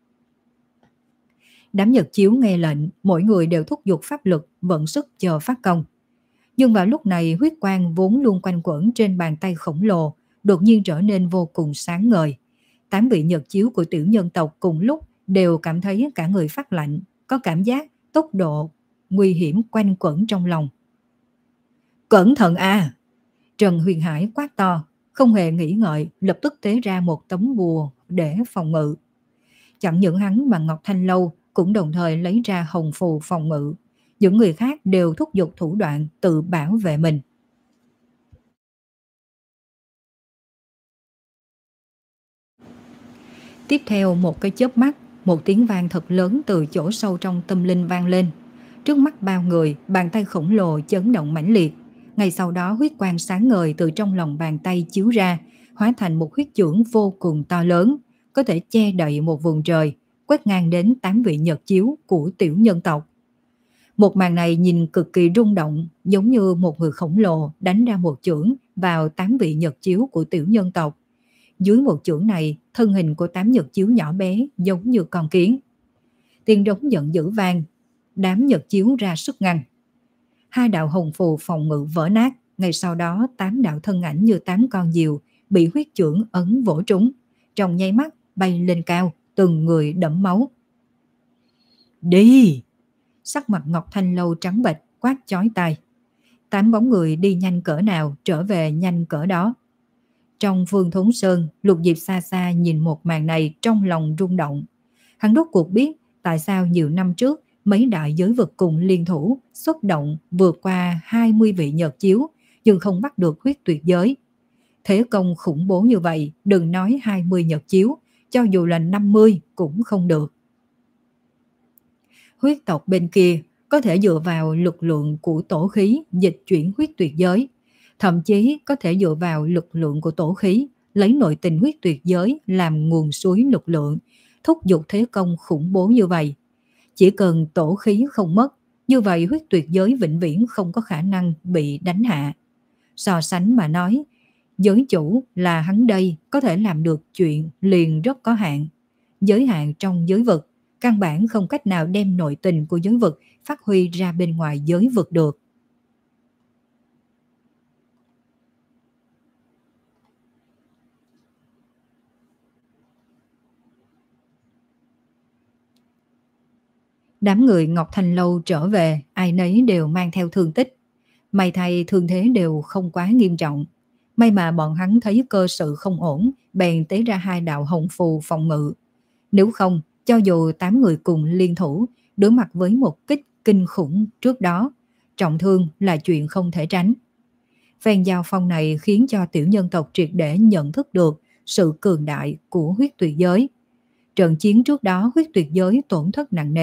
Đám nhật chiếu nghe lệnh, mỗi người đều thúc giục pháp lực, vận sức chờ phát công. Nhưng vào lúc này, huyết quang vốn luôn quanh quẩn trên bàn tay khổng lồ, đột nhiên trở nên vô cùng sáng ngời. Tám vị nhật chiếu của tiểu nhân tộc cùng lúc đều cảm thấy cả người phát lạnh, có cảm giác tốc độ nguy hiểm quanh quẩn trong lòng. Cẩn thận a! Trần Huyền Hải quát to, không hề nghĩ ngợi, lập tức tế ra một tấm bùa để phòng ngự. Chẳng những hắn mà Ngọc Thanh Lâu cũng đồng thời lấy ra hồng phù phòng ngự. Những người khác đều thúc giục thủ đoạn tự bảo vệ mình. Tiếp theo một cái chớp mắt, một tiếng vang thật lớn từ chỗ sâu trong tâm linh vang lên. Trước mắt bao người, bàn tay khổng lồ chấn động mãnh liệt. Ngay sau đó huyết quang sáng ngời từ trong lòng bàn tay chiếu ra, hóa thành một huyết chưởng vô cùng to lớn, có thể che đậy một vùng trời, quét ngang đến tám vị nhật chiếu của tiểu nhân tộc. Một màn này nhìn cực kỳ rung động, giống như một người khổng lồ đánh ra một chưởng vào tám vị nhật chiếu của tiểu nhân tộc. Dưới một chưởng này, thân hình của tám nhật chiếu nhỏ bé giống như con kiến. Tiếng rống giận dữ vang, đám nhật chiếu ra sức ngăn. Hai đạo hồng phù phòng ngự vỡ nát, ngay sau đó tám đạo thân ảnh như tám con diều bị huyết chưởng ấn vỗ trúng, trong nháy mắt bay lên cao, từng người đẫm máu. Đi! Sắc mặt Ngọc Thanh Lâu trắng bệch, quát chói tai. Tám bóng người đi nhanh cỡ nào trở về nhanh cỡ đó. Trong Phương Thốn Sơn, Lục Diệp xa xa nhìn một màn này trong lòng rung động. Hắn rốt cuộc biết tại sao nhiều năm trước mấy đại giới vực cùng liên thủ xuất động vượt qua hai mươi vị nhật chiếu nhưng không bắt được huyết tuyệt giới. Thế công khủng bố như vậy, đừng nói hai mươi nhật chiếu, cho dù là năm mươi cũng không được. Huyết tộc bên kia có thể dựa vào lực lượng của tổ khí dịch chuyển huyết tuyệt giới, thậm chí có thể dựa vào lực lượng của tổ khí lấy nội tình huyết tuyệt giới làm nguồn suối lực lượng, thúc giục thế công khủng bố như vậy. Chỉ cần tổ khí không mất, như vậy huyết tuyệt giới vĩnh viễn không có khả năng bị đánh hạ. So sánh mà nói, giới chủ là hắn đây có thể làm được chuyện liền rất có hạn. Giới hạn trong giới vực, căn bản không cách nào đem nội tình của giới vực phát huy ra bên ngoài giới vực được. Đám người Ngọc Thanh Lâu trở về, ai nấy đều mang theo thương tích. May thay thương thế đều không quá nghiêm trọng. May mà bọn hắn thấy cơ sự không ổn, bèn tế ra hai đạo hồng phù phòng ngự. Nếu không, cho dù tám người cùng liên thủ, đối mặt với một kích kinh khủng trước đó, trọng thương là chuyện không thể tránh. Phen giao phong này khiến cho tiểu nhân tộc triệt để nhận thức được sự cường đại của huyết tuyệt giới. Trận chiến trước đó huyết tuyệt giới tổn thất nặng nề,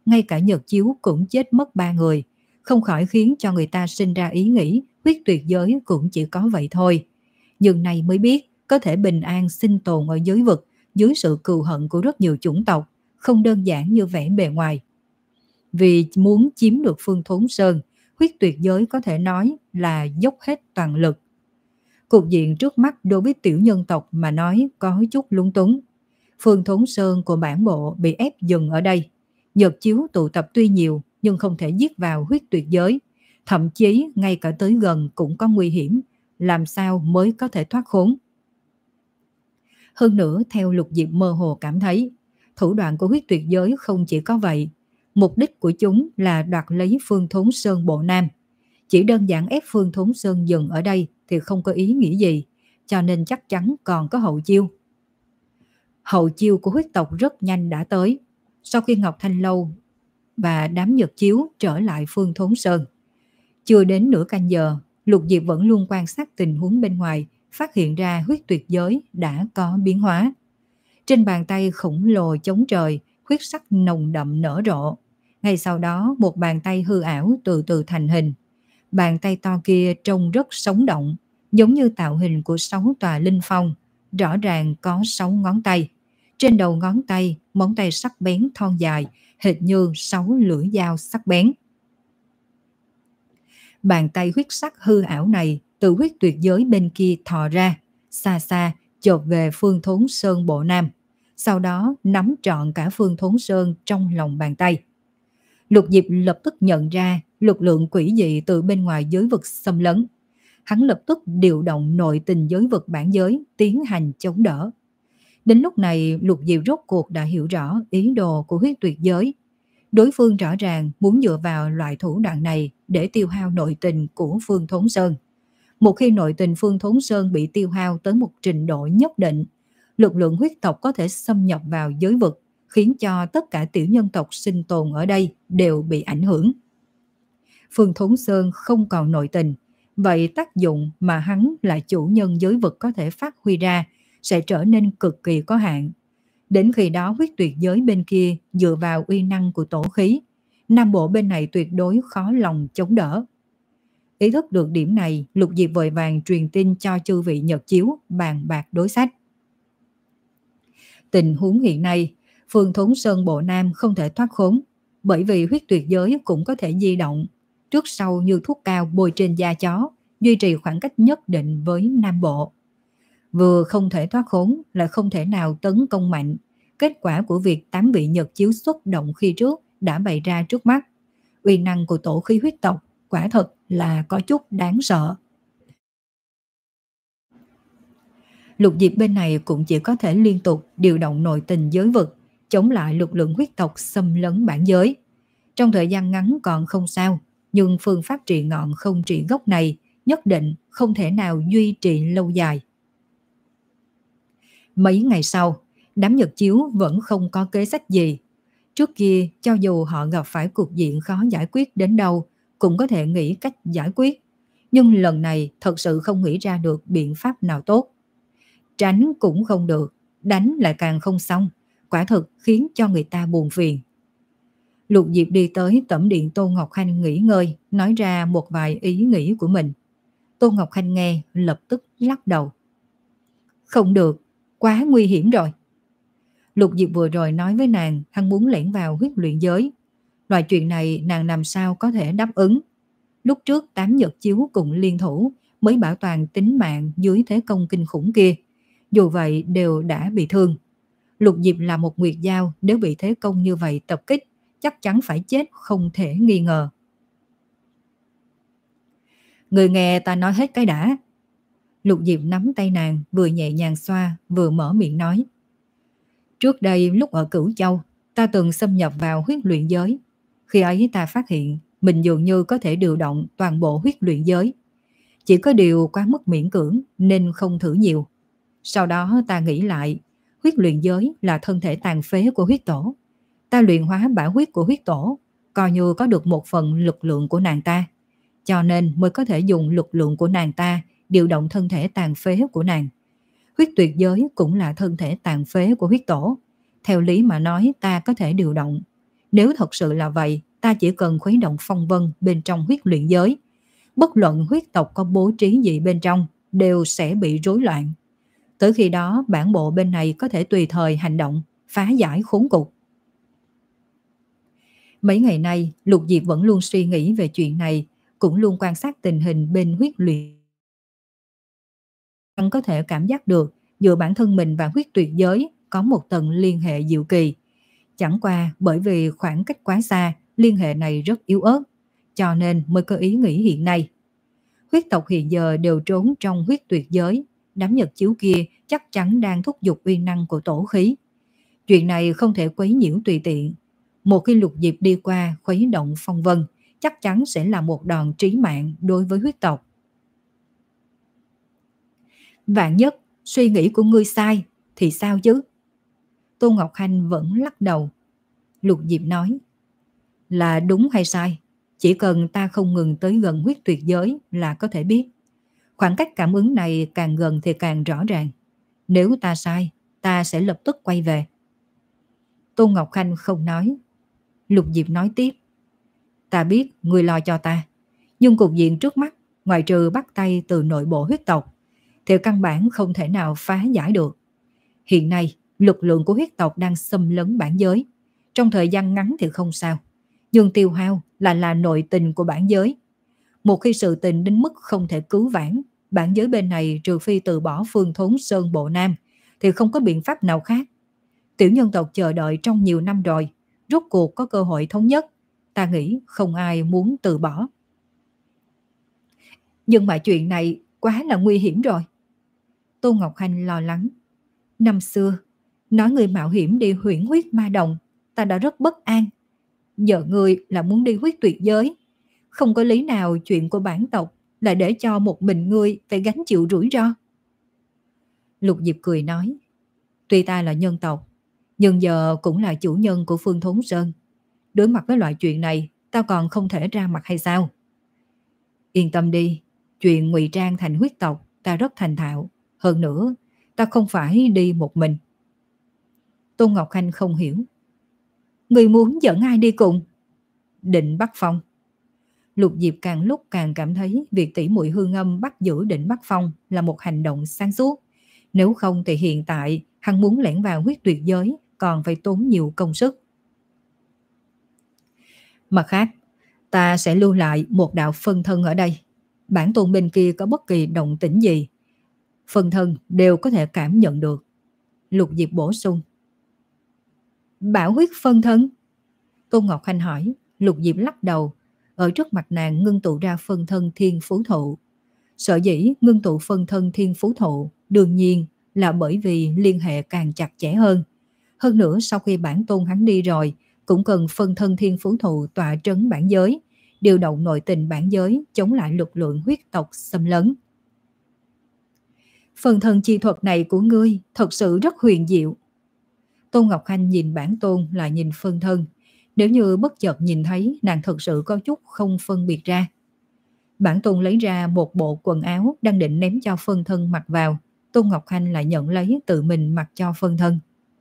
ngay cả Nhật Chiếu cũng chết mất ba người, không khỏi khiến cho người ta sinh ra ý nghĩ huyết tuyệt giới cũng chỉ có vậy thôi. Nhưng nay mới biết, có thể bình an sinh tồn ở giới vực dưới sự cừu hận của rất nhiều chủng tộc, không đơn giản như vẻ bề ngoài. Vì muốn chiếm được Phương Thốn Sơn, huyết tuyệt giới có thể nói là dốc hết toàn lực. Cục diện trước mắt đối với tiểu nhân tộc mà nói có chút lung túng. Phương Thốn Sơn của bản bộ bị ép dừng ở đây. Nhật Chiếu tụ tập tuy nhiều nhưng không thể giết vào huyết tuyệt giới. Thậm chí ngay cả tới gần cũng có nguy hiểm. Làm sao mới có thể thoát khốn? Hơn nữa, theo Lục Diệp mơ hồ cảm thấy, thủ đoạn của huyết tuyệt giới không chỉ có vậy. Mục đích của chúng là đoạt lấy Phương Thốn Sơn bộ Nam. Chỉ đơn giản ép Phương Thốn Sơn dừng ở đây thì không có ý nghĩa gì, cho nên chắc chắn còn có hậu chiêu. Hậu chiêu của huyết tộc rất nhanh đã tới. Sau khi Ngọc Thanh Lâu và đám Nhật Chiếu trở lại Phương Thốn Sơn, chưa đến nửa canh giờ, Lục Diệp vẫn luôn quan sát tình huống bên ngoài, phát hiện ra huyết tuyệt giới đã có biến hóa. Trên bàn tay khổng lồ chống trời, huyết sắc nồng đậm nở rộ. Ngay sau đó, một bàn tay hư ảo từ từ thành hình. Bàn tay to kia trông rất sống động, giống như tạo hình của sáu tòa linh phong, rõ ràng có sáu ngón tay. Trên đầu ngón tay, móng tay sắc bén thon dài, hệt như sáu lưỡi dao sắc bén. Bàn tay huyết sắc hư ảo này từ huyết tuyệt giới bên kia thò ra, xa xa chộp về Phương Thốn Sơn bộ Nam, sau đó nắm trọn cả Phương Thốn Sơn trong lòng bàn tay. Lục Diệp lập tức nhận ra lực lượng quỷ dị từ bên ngoài giới vực xâm lấn. Hắn lập tức điều động nội tình giới vực bản giới tiến hành chống đỡ. Đến lúc này, Lục Diệp rốt cuộc đã hiểu rõ ý đồ của huyết tuyệt giới. Đối phương rõ ràng muốn dựa vào loại thủ đoạn này để tiêu hao nội tình của Phương Thốn Sơn. Một khi nội tình Phương Thốn Sơn bị tiêu hao tới một trình độ nhất định, lực lượng huyết tộc có thể xâm nhập vào giới vực, khiến cho tất cả tiểu nhân tộc sinh tồn ở đây đều bị ảnh hưởng. Phương Thốn Sơn không còn nội tình, vậy tác dụng mà hắn là chủ nhân giới vực có thể phát huy ra sẽ trở nên cực kỳ có hạn. Đến khi đó huyết tuyệt giới bên kia dựa vào uy năng của tổ khí, Nam Bộ bên này tuyệt đối khó lòng chống đỡ. Ý thức được điểm này, Lục Diệp vội vàng truyền tin cho chư vị Nhật Chiếu bàn bạc đối sách. Tình huống hiện nay, Phương Thốn Sơn bộ Nam không thể thoát khốn, bởi vì huyết tuyệt giới cũng có thể di động, trước sau như thuốc cao bôi trên da chó, duy trì khoảng cách nhất định với Nam Bộ. Vừa không thể thoát khốn là không thể nào tấn công mạnh. Kết quả của việc tám vị Nhật Chiếu xuất động khi trước đã bày ra trước mắt. Uy năng của tổ khí huyết tộc quả thật là có chút đáng sợ. Lục Diệp bên này cũng chỉ có thể liên tục điều động nội tình giới vực, chống lại lực lượng huyết tộc xâm lấn bản giới. Trong thời gian ngắn còn không sao, nhưng phương pháp trị ngọn không trị gốc này nhất định không thể nào duy trì lâu dài. Mấy ngày sau, đám Nhật Chiếu vẫn không có kế sách gì. Trước kia, cho dù họ gặp phải cục diện khó giải quyết đến đâu, cũng có thể nghĩ cách giải quyết. Nhưng lần này thật sự không nghĩ ra được biện pháp nào tốt. Tránh cũng không được, đánh lại càng không xong, quả thực khiến cho người ta buồn phiền. Lục Diệp đi tới tẩm điện Tô Ngọc Khanh nghỉ ngơi, nói ra một vài ý nghĩ của mình. Tô Ngọc Khanh nghe, lập tức lắc đầu. Không được, quá nguy hiểm rồi. Lục Diệp vừa rồi nói với nàng, hắn muốn lẻn vào huyết luyện giới. Loại chuyện này nàng làm sao có thể đáp ứng. Lúc trước tám Nhật Chiếu cùng liên thủ mới bảo toàn tính mạng dưới thế công kinh khủng kia. Dù vậy đều đã bị thương. Lục Diệp là một nguyệt dao, nếu bị thế công như vậy tập kích, chắc chắn phải chết không thể nghi ngờ. Người nghe ta nói hết cái đã. Lục Diệp nắm tay nàng, vừa nhẹ nhàng xoa, vừa mở miệng nói. Trước đây lúc ở Cửu Châu, ta từng xâm nhập vào huyết luyện giới. Khi ấy ta phát hiện mình dường như có thể điều động toàn bộ huyết luyện giới. Chỉ có điều quá mức miễn cưỡng nên không thử nhiều. Sau đó ta nghĩ lại, huyết luyện giới là thân thể tàn phế của huyết tổ. Ta luyện hóa bả huyết của huyết tổ, coi như có được một phần lực lượng của nàng ta. Cho nên mới có thể dùng lực lượng của nàng ta điều động thân thể tàn phế của nàng. Huyết tuyệt giới cũng là thân thể tàn phế của huyết tổ. Theo lý mà nói ta có thể điều động. Nếu thật sự là vậy, ta chỉ cần khuấy động phong vân bên trong huyết luyện giới. Bất luận huyết tộc có bố trí gì bên trong, đều sẽ bị rối loạn. Tới khi đó, bản bộ bên này có thể tùy thời hành động, phá giải khốn cục. Mấy ngày nay, Lục Diệp vẫn luôn suy nghĩ về chuyện này, cũng luôn quan sát tình hình bên huyết luyện. Anh có thể cảm giác được giữa bản thân mình và huyết tuyệt giới có một tầng liên hệ diệu kỳ. Chẳng qua bởi vì khoảng cách quá xa, liên hệ này rất yếu ớt, cho nên mới có ý nghĩ hiện nay. Huyết tộc hiện giờ đều trốn trong huyết tuyệt giới, đám nhật chiếu kia chắc chắn đang thúc giục uy năng của tổ khí. Chuyện này không thể quấy nhiễu tùy tiện. Một khi Lục Diệp đi qua khuấy động phong vân, chắc chắn sẽ là một đòn trí mạng đối với huyết tộc. Vạn nhất, suy nghĩ của ngươi sai, thì sao chứ? Tô Ngọc Hanh vẫn lắc đầu. Lục Diệp nói, là đúng hay sai, chỉ cần ta không ngừng tới gần huyết tuyệt giới là có thể biết. Khoảng cách cảm ứng này càng gần thì càng rõ ràng. Nếu ta sai, ta sẽ lập tức quay về. Tô Ngọc Hanh không nói. Lục Diệp nói tiếp, ta biết ngươi lo cho ta, nhưng cục diện trước mắt, ngoại trừ bắt tay từ nội bộ huyết tộc, thì căn bản không thể nào phá giải được. Hiện nay, lực lượng của huyết tộc đang xâm lấn bản giới. Trong thời gian ngắn thì không sao, nhưng tiêu hao là là nội tình của bản giới. Một khi sự tình đến mức không thể cứu vãn, bản giới bên này trừ phi từ bỏ Phương Thốn Sơn Bộ Nam, thì không có biện pháp nào khác. Tiểu nhân tộc chờ đợi trong nhiều năm rồi, rốt cuộc có cơ hội thống nhất, ta nghĩ không ai muốn từ bỏ. Nhưng mà chuyện này quá là nguy hiểm rồi. Tô Ngọc Hanh lo lắng. Năm xưa, nói người mạo hiểm đi huyễn huyết ma đồng, ta đã rất bất an. Giờ người là muốn đi huyết tuyệt giới. Không có lý nào chuyện của bản tộc là để cho một mình ngươi phải gánh chịu rủi ro. Lục Diệp cười nói, tuy ta là nhân tộc, nhưng giờ cũng là chủ nhân của Phương Thốn Sơn. Đối mặt với loại chuyện này, ta còn không thể ra mặt hay sao? Yên tâm đi, chuyện ngụy trang thành huyết tộc ta rất thành thạo. Hơn nữa, ta không phải đi một mình. Tôn Ngọc Khanh không hiểu. Người muốn dẫn ai đi cùng? Định Bắc Phong. Lục Diệp càng lúc càng cảm thấy việc tỷ muội Hương Âm bắt giữ Định Bắc Phong là một hành động sáng suốt. Nếu không thì hiện tại hắn muốn lẻn vào huyết tuyệt giới còn phải tốn nhiều công sức. Mặt khác, ta sẽ lưu lại một đạo phân thân ở đây. Bản tôn bên kia có bất kỳ động tĩnh gì, phân thân đều có thể cảm nhận được. Lục Diệp bổ sung. Bảo huyết phân thân? Tôn Ngọc Khanh hỏi. Lục Diệp lắc đầu. Ở trước mặt nàng ngưng tụ ra phân thân thiên phú thụ. Sở dĩ ngưng tụ phân thân thiên phú thụ đương nhiên là bởi vì liên hệ càng chặt chẽ hơn. Hơn nữa sau khi bản tôn hắn đi rồi, cũng cần phân thân thiên phú thụ tọa trấn bản giới, điều động nội tình bản giới chống lại lực lượng huyết tộc xâm lấn. Phân thân chi thuật này của ngươi thật sự rất huyền diệu. Tôn Ngọc Khanh nhìn bản tôn lại nhìn phân thân. Nếu như bất chợt nhìn thấy, nàng thật sự có chút không phân biệt ra. Bản tôn lấy ra một bộ quần áo đang định ném cho phân thân mặc vào. Tôn Ngọc Khanh lại nhận lấy tự mình mặc cho phân thân.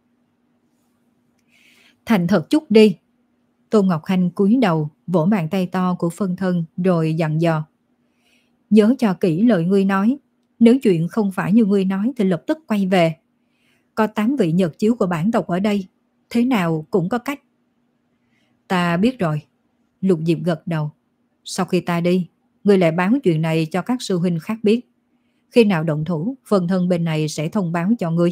Thành thật chút đi. Tôn Ngọc Khanh cúi đầu vỗ bàn tay to của phân thân rồi dặn dò. Nhớ cho kỹ lời ngươi nói. Nếu chuyện không phải như ngươi nói thì lập tức quay về. Có tám vị nhật chiếu của bản tộc ở đây, thế nào cũng có cách. Ta biết rồi. Lục Diệp gật đầu. Sau khi ta đi, ngươi lại báo chuyện này cho các sư huynh khác biết. Khi nào động thủ, phân thân bên này sẽ thông báo cho ngươi.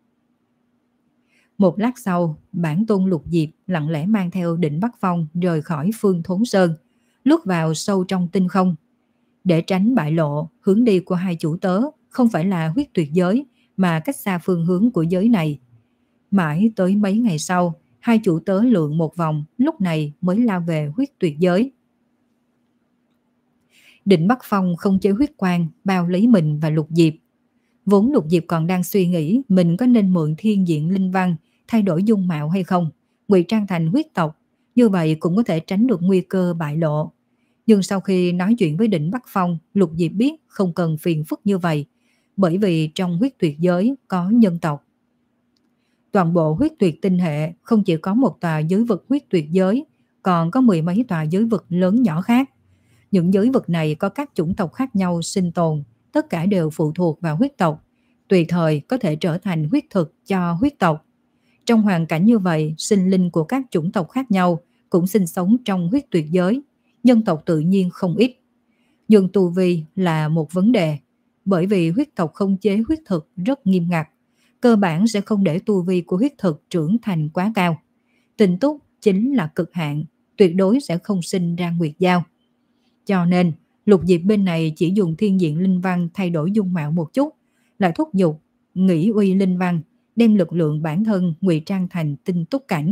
Một lát sau, bản tôn Lục Diệp lặng lẽ mang theo Định Bắc Phong rời khỏi Phương Thốn Sơn, lướt vào sâu trong tinh không. Để tránh bại lộ, hướng đi của hai chủ tớ không phải là huyết tuyệt giới, mà cách xa phương hướng của giới này. Mãi tới mấy ngày sau, hai chủ tớ lượn một vòng, lúc này mới lao về huyết tuyệt giới. Định Bắc Phong không chế huyết quang bao lấy mình và Lục Diệp. Vốn Lục Diệp còn đang suy nghĩ mình có nên mượn thiên diện linh văn thay đổi dung mạo hay không, ngụy trang thành huyết tộc, như vậy cũng có thể tránh được nguy cơ bại lộ. Nhưng sau khi nói chuyện với Định Bắc Phong, Lục Diệp biết không cần phiền phức như vậy, bởi vì trong huyết tuyệt giới có nhân tộc. Toàn bộ huyết tuyệt tinh hệ không chỉ có một tòa giới vực huyết tuyệt giới, còn có mười mấy tòa giới vực lớn nhỏ khác. Những giới vực này có các chủng tộc khác nhau sinh tồn, tất cả đều phụ thuộc vào huyết tộc, tùy thời có thể trở thành huyết thực cho huyết tộc. Trong hoàn cảnh như vậy, sinh linh của các chủng tộc khác nhau cũng sinh sống trong huyết tuyệt giới, nhân tộc tự nhiên không ít. Nhưng tu vi là một vấn đề, bởi vì huyết tộc khống chế huyết thực rất nghiêm ngặt, cơ bản sẽ không để tu vi của huyết thực trưởng thành quá cao. Tinh túc chính là cực hạn, tuyệt đối sẽ không sinh ra nguyệt giao. Cho nên, Lục Diệp bên này chỉ dùng thiên diện linh văn thay đổi dung mạo một chút, lại thúc giục, nghĩ uy linh văn, đem lực lượng bản thân ngụy trang thành tinh túc cảnh.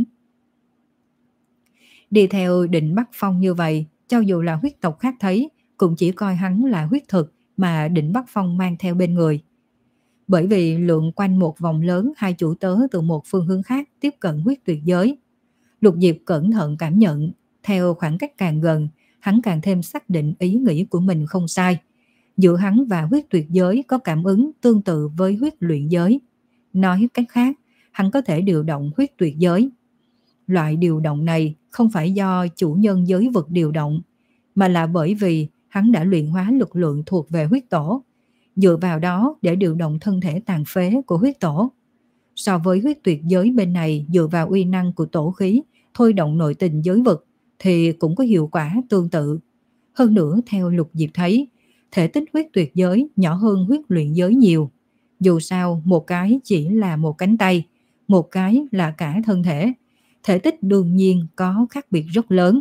Đi theo Định Bắc Phong như vậy, cho dù là huyết tộc khác thấy, cũng chỉ coi hắn là huyết thực mà Định Bắc Phong mang theo bên người. Bởi vì lượn quanh một vòng lớn, hai chủ tớ từ một phương hướng khác tiếp cận huyết tuyệt giới. Lục Diệp cẩn thận cảm nhận, theo khoảng cách càng gần, hắn càng thêm xác định ý nghĩ của mình không sai. Giữa hắn và huyết tuyệt giới có cảm ứng tương tự với huyết luyện giới. Nói cách khác, hắn có thể điều động huyết tuyệt giới. Loại điều động này không phải do chủ nhân giới vực điều động, mà là bởi vì hắn đã luyện hóa lực lượng thuộc về huyết tổ, dựa vào đó để điều động thân thể tàn phế của huyết tổ. So với huyết tuyệt giới bên này dựa vào uy năng của tổ khí, thôi động nội tình giới vực, thì cũng có hiệu quả tương tự. Hơn nữa theo Lục Diệp thấy, thể tích huyết tuyệt giới nhỏ hơn huyết luyện giới nhiều. Dù sao một cái chỉ là một cánh tay, một cái là cả thân thể. Thể tích đương nhiên có khác biệt rất lớn.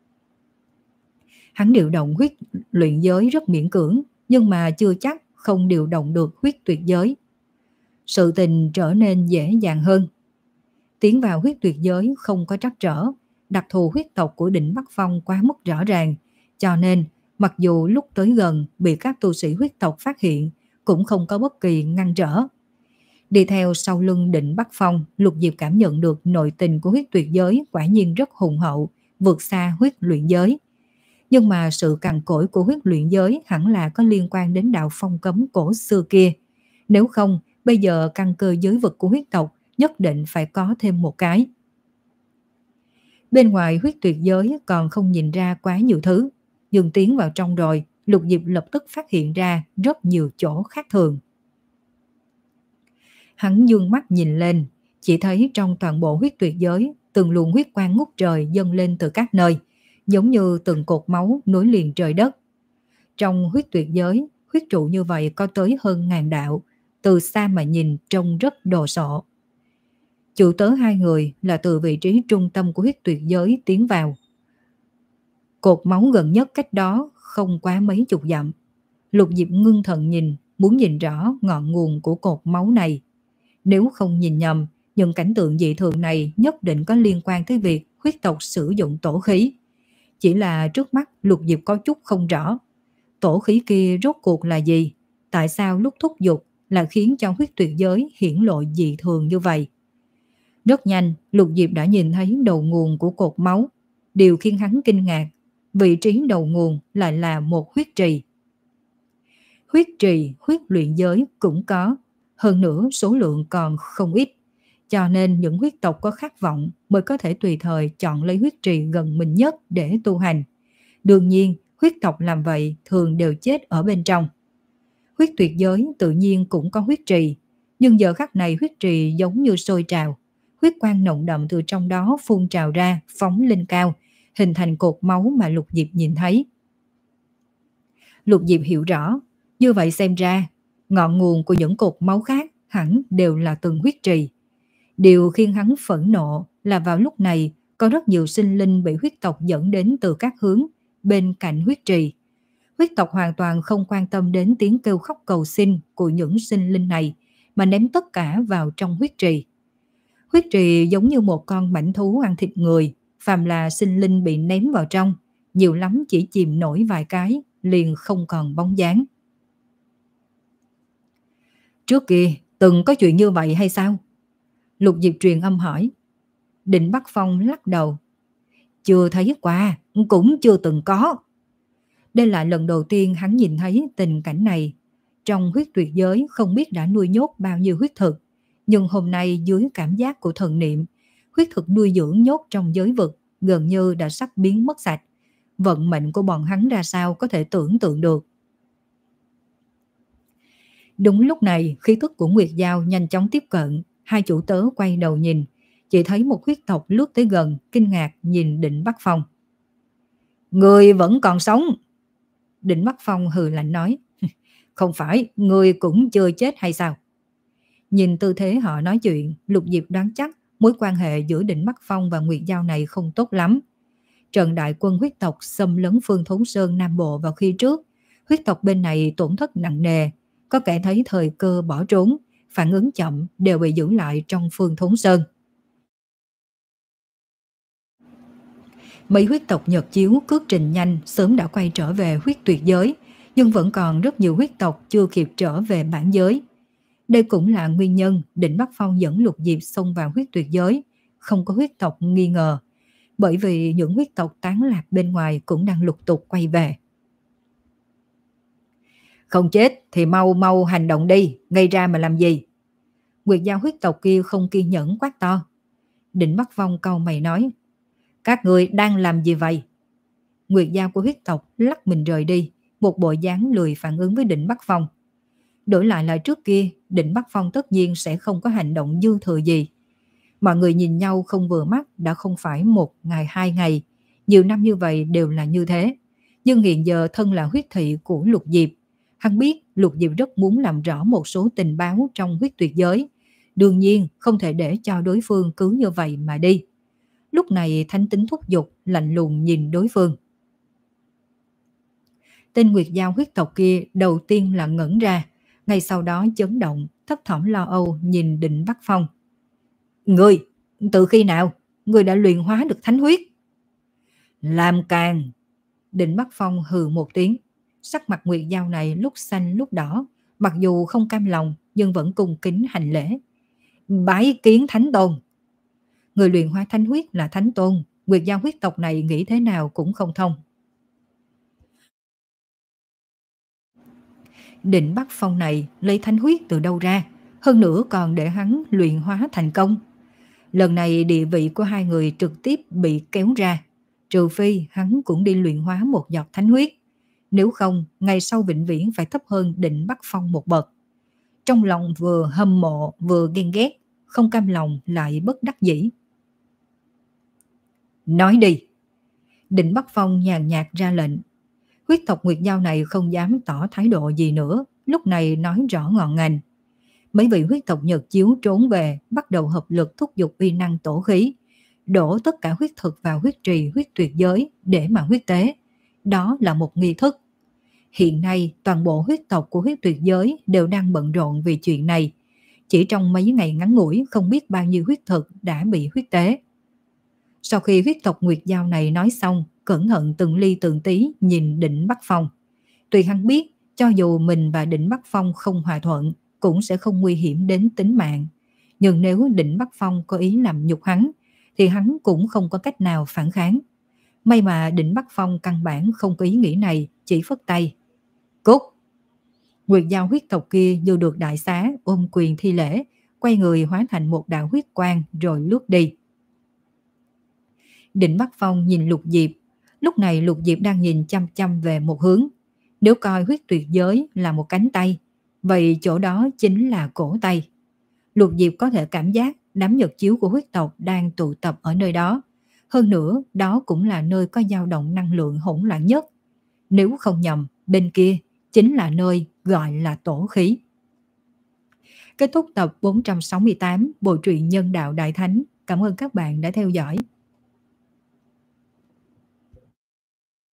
Hắn điều động huyết luyện giới rất miễn cưỡng, nhưng mà chưa chắc không điều động được huyết tuyệt giới. Sự tình trở nên dễ dàng hơn. Tiến vào huyết tuyệt giới không có trắc trở, đặc thù huyết tộc của Định Bắc Phong quá mức rõ ràng, cho nên mặc dù lúc tới gần bị các tu sĩ huyết tộc phát hiện, cũng không có bất kỳ ngăn trở. Đi theo sau lưng Định Bắc Phong, Lục Diệp cảm nhận được nội tình của huyết tuyệt giới quả nhiên rất hùng hậu, vượt xa huyết luyện giới. Nhưng mà sự cằn cỗi của huyết luyện giới hẳn là có liên quan đến đạo phong cấm cổ xưa kia. Nếu không, bây giờ căn cơ giới vực của huyết tộc nhất định phải có thêm một cái. Bên ngoài huyết tuyệt giới còn không nhìn ra quá nhiều thứ, nhưng tiến vào trong rồi, Lục Diệp lập tức phát hiện ra rất nhiều chỗ khác thường. Hắn dương mắt nhìn lên, chỉ thấy trong toàn bộ huyết tuyệt giới, từng luồng huyết quang ngút trời dâng lên từ các nơi, giống như từng cột máu nối liền trời đất. Trong huyết tuyệt giới, huyết trụ như vậy có tới hơn ngàn đạo, từ xa mà nhìn trông rất đồ sộ. Chủ tớ hai người là từ vị trí trung tâm của huyết tuyệt giới tiến vào. Cột máu gần nhất cách đó không quá mấy chục dặm. Lục Diệp ngưng thần nhìn, muốn nhìn rõ ngọn nguồn của cột máu này. Nếu không nhìn nhầm, những cảnh tượng dị thường này nhất định có liên quan tới việc huyết tộc sử dụng tổ khí. Chỉ là trước mắt Lục Diệp có chút không rõ. Tổ khí kia rốt cuộc là gì? Tại sao lúc thúc giục là khiến cho huyết tuyệt giới hiển lộ dị thường như vậy? Rất nhanh, Lục Diệp đã nhìn thấy đầu nguồn của cột máu. Điều khiến hắn kinh ngạc, vị trí đầu nguồn lại là một huyết trì. Huyết trì, huyết luyện giới cũng có, hơn nữa số lượng còn không ít. Cho nên những huyết tộc có khát vọng mới có thể tùy thời chọn lấy huyết trì gần mình nhất để tu hành. Đương nhiên, huyết tộc làm vậy thường đều chết ở bên trong. Huyết tuyệt giới tự nhiên cũng có huyết trì, nhưng giờ khắc này huyết trì giống như sôi trào. Huyết quang nồng đậm từ trong đó phun trào ra, phóng lên cao, hình thành cột máu mà Lục Diệp nhìn thấy. Lục Diệp hiểu rõ, như vậy xem ra, ngọn nguồn của những cột máu khác hẳn đều là từng huyết trì. Điều khiến hắn phẫn nộ là vào lúc này có rất nhiều sinh linh bị huyết tộc dẫn đến từ các hướng bên cạnh huyết trì. Huyết tộc hoàn toàn không quan tâm đến tiếng kêu khóc cầu xin của những sinh linh này, mà ném tất cả vào trong huyết trì. Huyết trì giống như một con mãnh thú ăn thịt người, phàm là sinh linh bị ném vào trong, nhiều lắm chỉ chìm nổi vài cái, liền không còn bóng dáng. Trước kia, từng có chuyện như vậy hay sao? Lục Diệp truyền âm hỏi. Định Bắc Phong lắc đầu. Chưa thấy qua, cũng chưa từng có. Đây là lần đầu tiên hắn nhìn thấy tình cảnh này. Trong huyết tuyệt giới không biết đã nuôi nhốt bao nhiêu huyết thực, Nhưng hôm nay dưới cảm giác của thần niệm, huyết thực nuôi dưỡng nhốt trong giới vực gần như đã sắp biến mất sạch. Vận mệnh của bọn hắn ra sao có thể tưởng tượng được. Đúng lúc này, khí tức của Nguyệt Giao nhanh chóng tiếp cận, hai chủ tớ quay đầu nhìn, chỉ thấy một huyết tộc lướt tới gần, kinh ngạc nhìn Định Bắc Phong. Người vẫn còn sống. Định Bắc Phong hừ lạnh nói. Không phải, người cũng chưa chết hay sao? Nhìn tư thế họ nói chuyện, Lục Diệp đoán chắc mối quan hệ giữa Định Bắc Phong và Nguyệt Giao này không tốt lắm. Trận đại quân huyết tộc xâm lấn Phương Thốn Sơn Nam Bộ vào khi trước, huyết tộc bên này tổn thất nặng nề, có kẻ thấy thời cơ bỏ trốn, phản ứng chậm đều bị giữ lại trong Phương Thốn Sơn. Mấy huyết tộc Nhật Chiếu cước trình nhanh sớm đã quay trở về huyết tuyệt giới, nhưng vẫn còn rất nhiều huyết tộc chưa kịp trở về bản giới. Đây cũng là nguyên nhân Định Bắc Phong dẫn Lục Diệp xông vào huyết tuyệt giới, không có huyết tộc nghi ngờ, bởi vì những huyết tộc tán lạc bên ngoài cũng đang lục tục quay về. Không chết thì mau mau hành động đi, gây ra mà làm gì? Nguyệt Giao huyết tộc kia không kiên nhẫn quát to. Định Bắc Phong cau mày nói, các người đang làm gì vậy? Nguyệt Giao của huyết tộc lắc mình rời đi, một bộ dáng lười phản ứng với Định Bắc Phong. Đổi lại là trước kia, Định Bắc Phong tất nhiên sẽ không có hành động dư thừa gì. Mọi người nhìn nhau không vừa mắt đã không phải một ngày hai ngày, nhiều năm như vậy đều là như thế. Nhưng hiện giờ thân là huyết thị của Lục Diệp, hắn biết Lục Diệp rất muốn làm rõ một số tình báo trong huyết tuyệt giới. Đương nhiên không thể để cho đối phương cứ như vậy mà đi. Lúc này thánh tính thúc giục, lạnh lùng nhìn đối phương. Tên Nguyệt Giao huyết tộc kia đầu tiên là ngẩn ra, ngay sau đó chấn động, thấp thỏm lo âu nhìn Định Bắc Phong. Ngươi, từ khi nào, ngươi đã luyện hóa được thánh huyết? Làm càng. Định Bắc Phong hừ một tiếng, sắc mặt Nguyệt Giao này lúc xanh lúc đỏ, mặc dù không cam lòng nhưng vẫn cung kính hành lễ. Bái kiến thánh tôn. Người luyện hóa thánh huyết là thánh tôn, Nguyệt Giao huyết tộc này nghĩ thế nào cũng không thông. Định Bắc Phong này lấy thánh huyết từ đâu ra, hơn nữa còn để hắn luyện hóa thành công. Lần này địa vị của hai người trực tiếp bị kéo ra, trừ phi hắn cũng đi luyện hóa một giọt thánh huyết. Nếu không, ngày sau vĩnh viễn phải thấp hơn Định Bắc Phong một bậc. Trong lòng vừa hâm mộ vừa ghen ghét, không cam lòng lại bất đắc dĩ. Nói đi. Định Bắc Phong nhàn nhạt ra lệnh. Huyết tộc Nguyệt Giao này không dám tỏ thái độ gì nữa, lúc này nói rõ ngọn ngành. Mấy vị huyết tộc Nhật Chiếu trốn về, bắt đầu hợp lực thúc giục uy năng tổ khí, đổ tất cả huyết thực vào huyết trì huyết tuyệt giới để mà huyết tế. Đó là một nghi thức. Hiện nay toàn bộ huyết tộc của huyết tuyệt giới đều đang bận rộn vì chuyện này. Chỉ trong mấy ngày ngắn ngủi không biết bao nhiêu huyết thực đã bị huyết tế. Sau khi huyết tộc Nguyệt Giao này nói xong, cẩn thận từng ly từng tí nhìn Định Bắc Phong. Tuy hắn biết cho dù mình và Định Bắc Phong không hòa thuận cũng sẽ không nguy hiểm đến tính mạng, nhưng nếu Định Bắc Phong có ý làm nhục hắn thì hắn cũng không có cách nào phản kháng. May mà Định Bắc Phong căn bản không có ý nghĩ này, chỉ phất tay. Cút! Nguyệt Giao huyết tộc kia như được đại xá, ôm quyền thi lễ, quay người hóa thành một đạo huyết quang rồi lướt đi. Định Bắc Phong nhìn Lục Diệp. Lúc này Lục Diệp đang nhìn chăm chăm về một hướng. Nếu coi huyết tuyệt giới là một cánh tay, vậy chỗ đó chính là cổ tay. Lục Diệp có thể cảm giác đám Nhật Chiếu của huyết tộc đang tụ tập ở nơi đó. Hơn nữa, đó cũng là nơi có dao động năng lượng hỗn loạn nhất. Nếu không nhầm, bên kia chính là nơi gọi là tổ khí. Kết thúc tập bốn trăm sáu mươi tám Bộ truyện Nhân Đạo Đại Thánh. Cảm ơn các bạn đã theo dõi.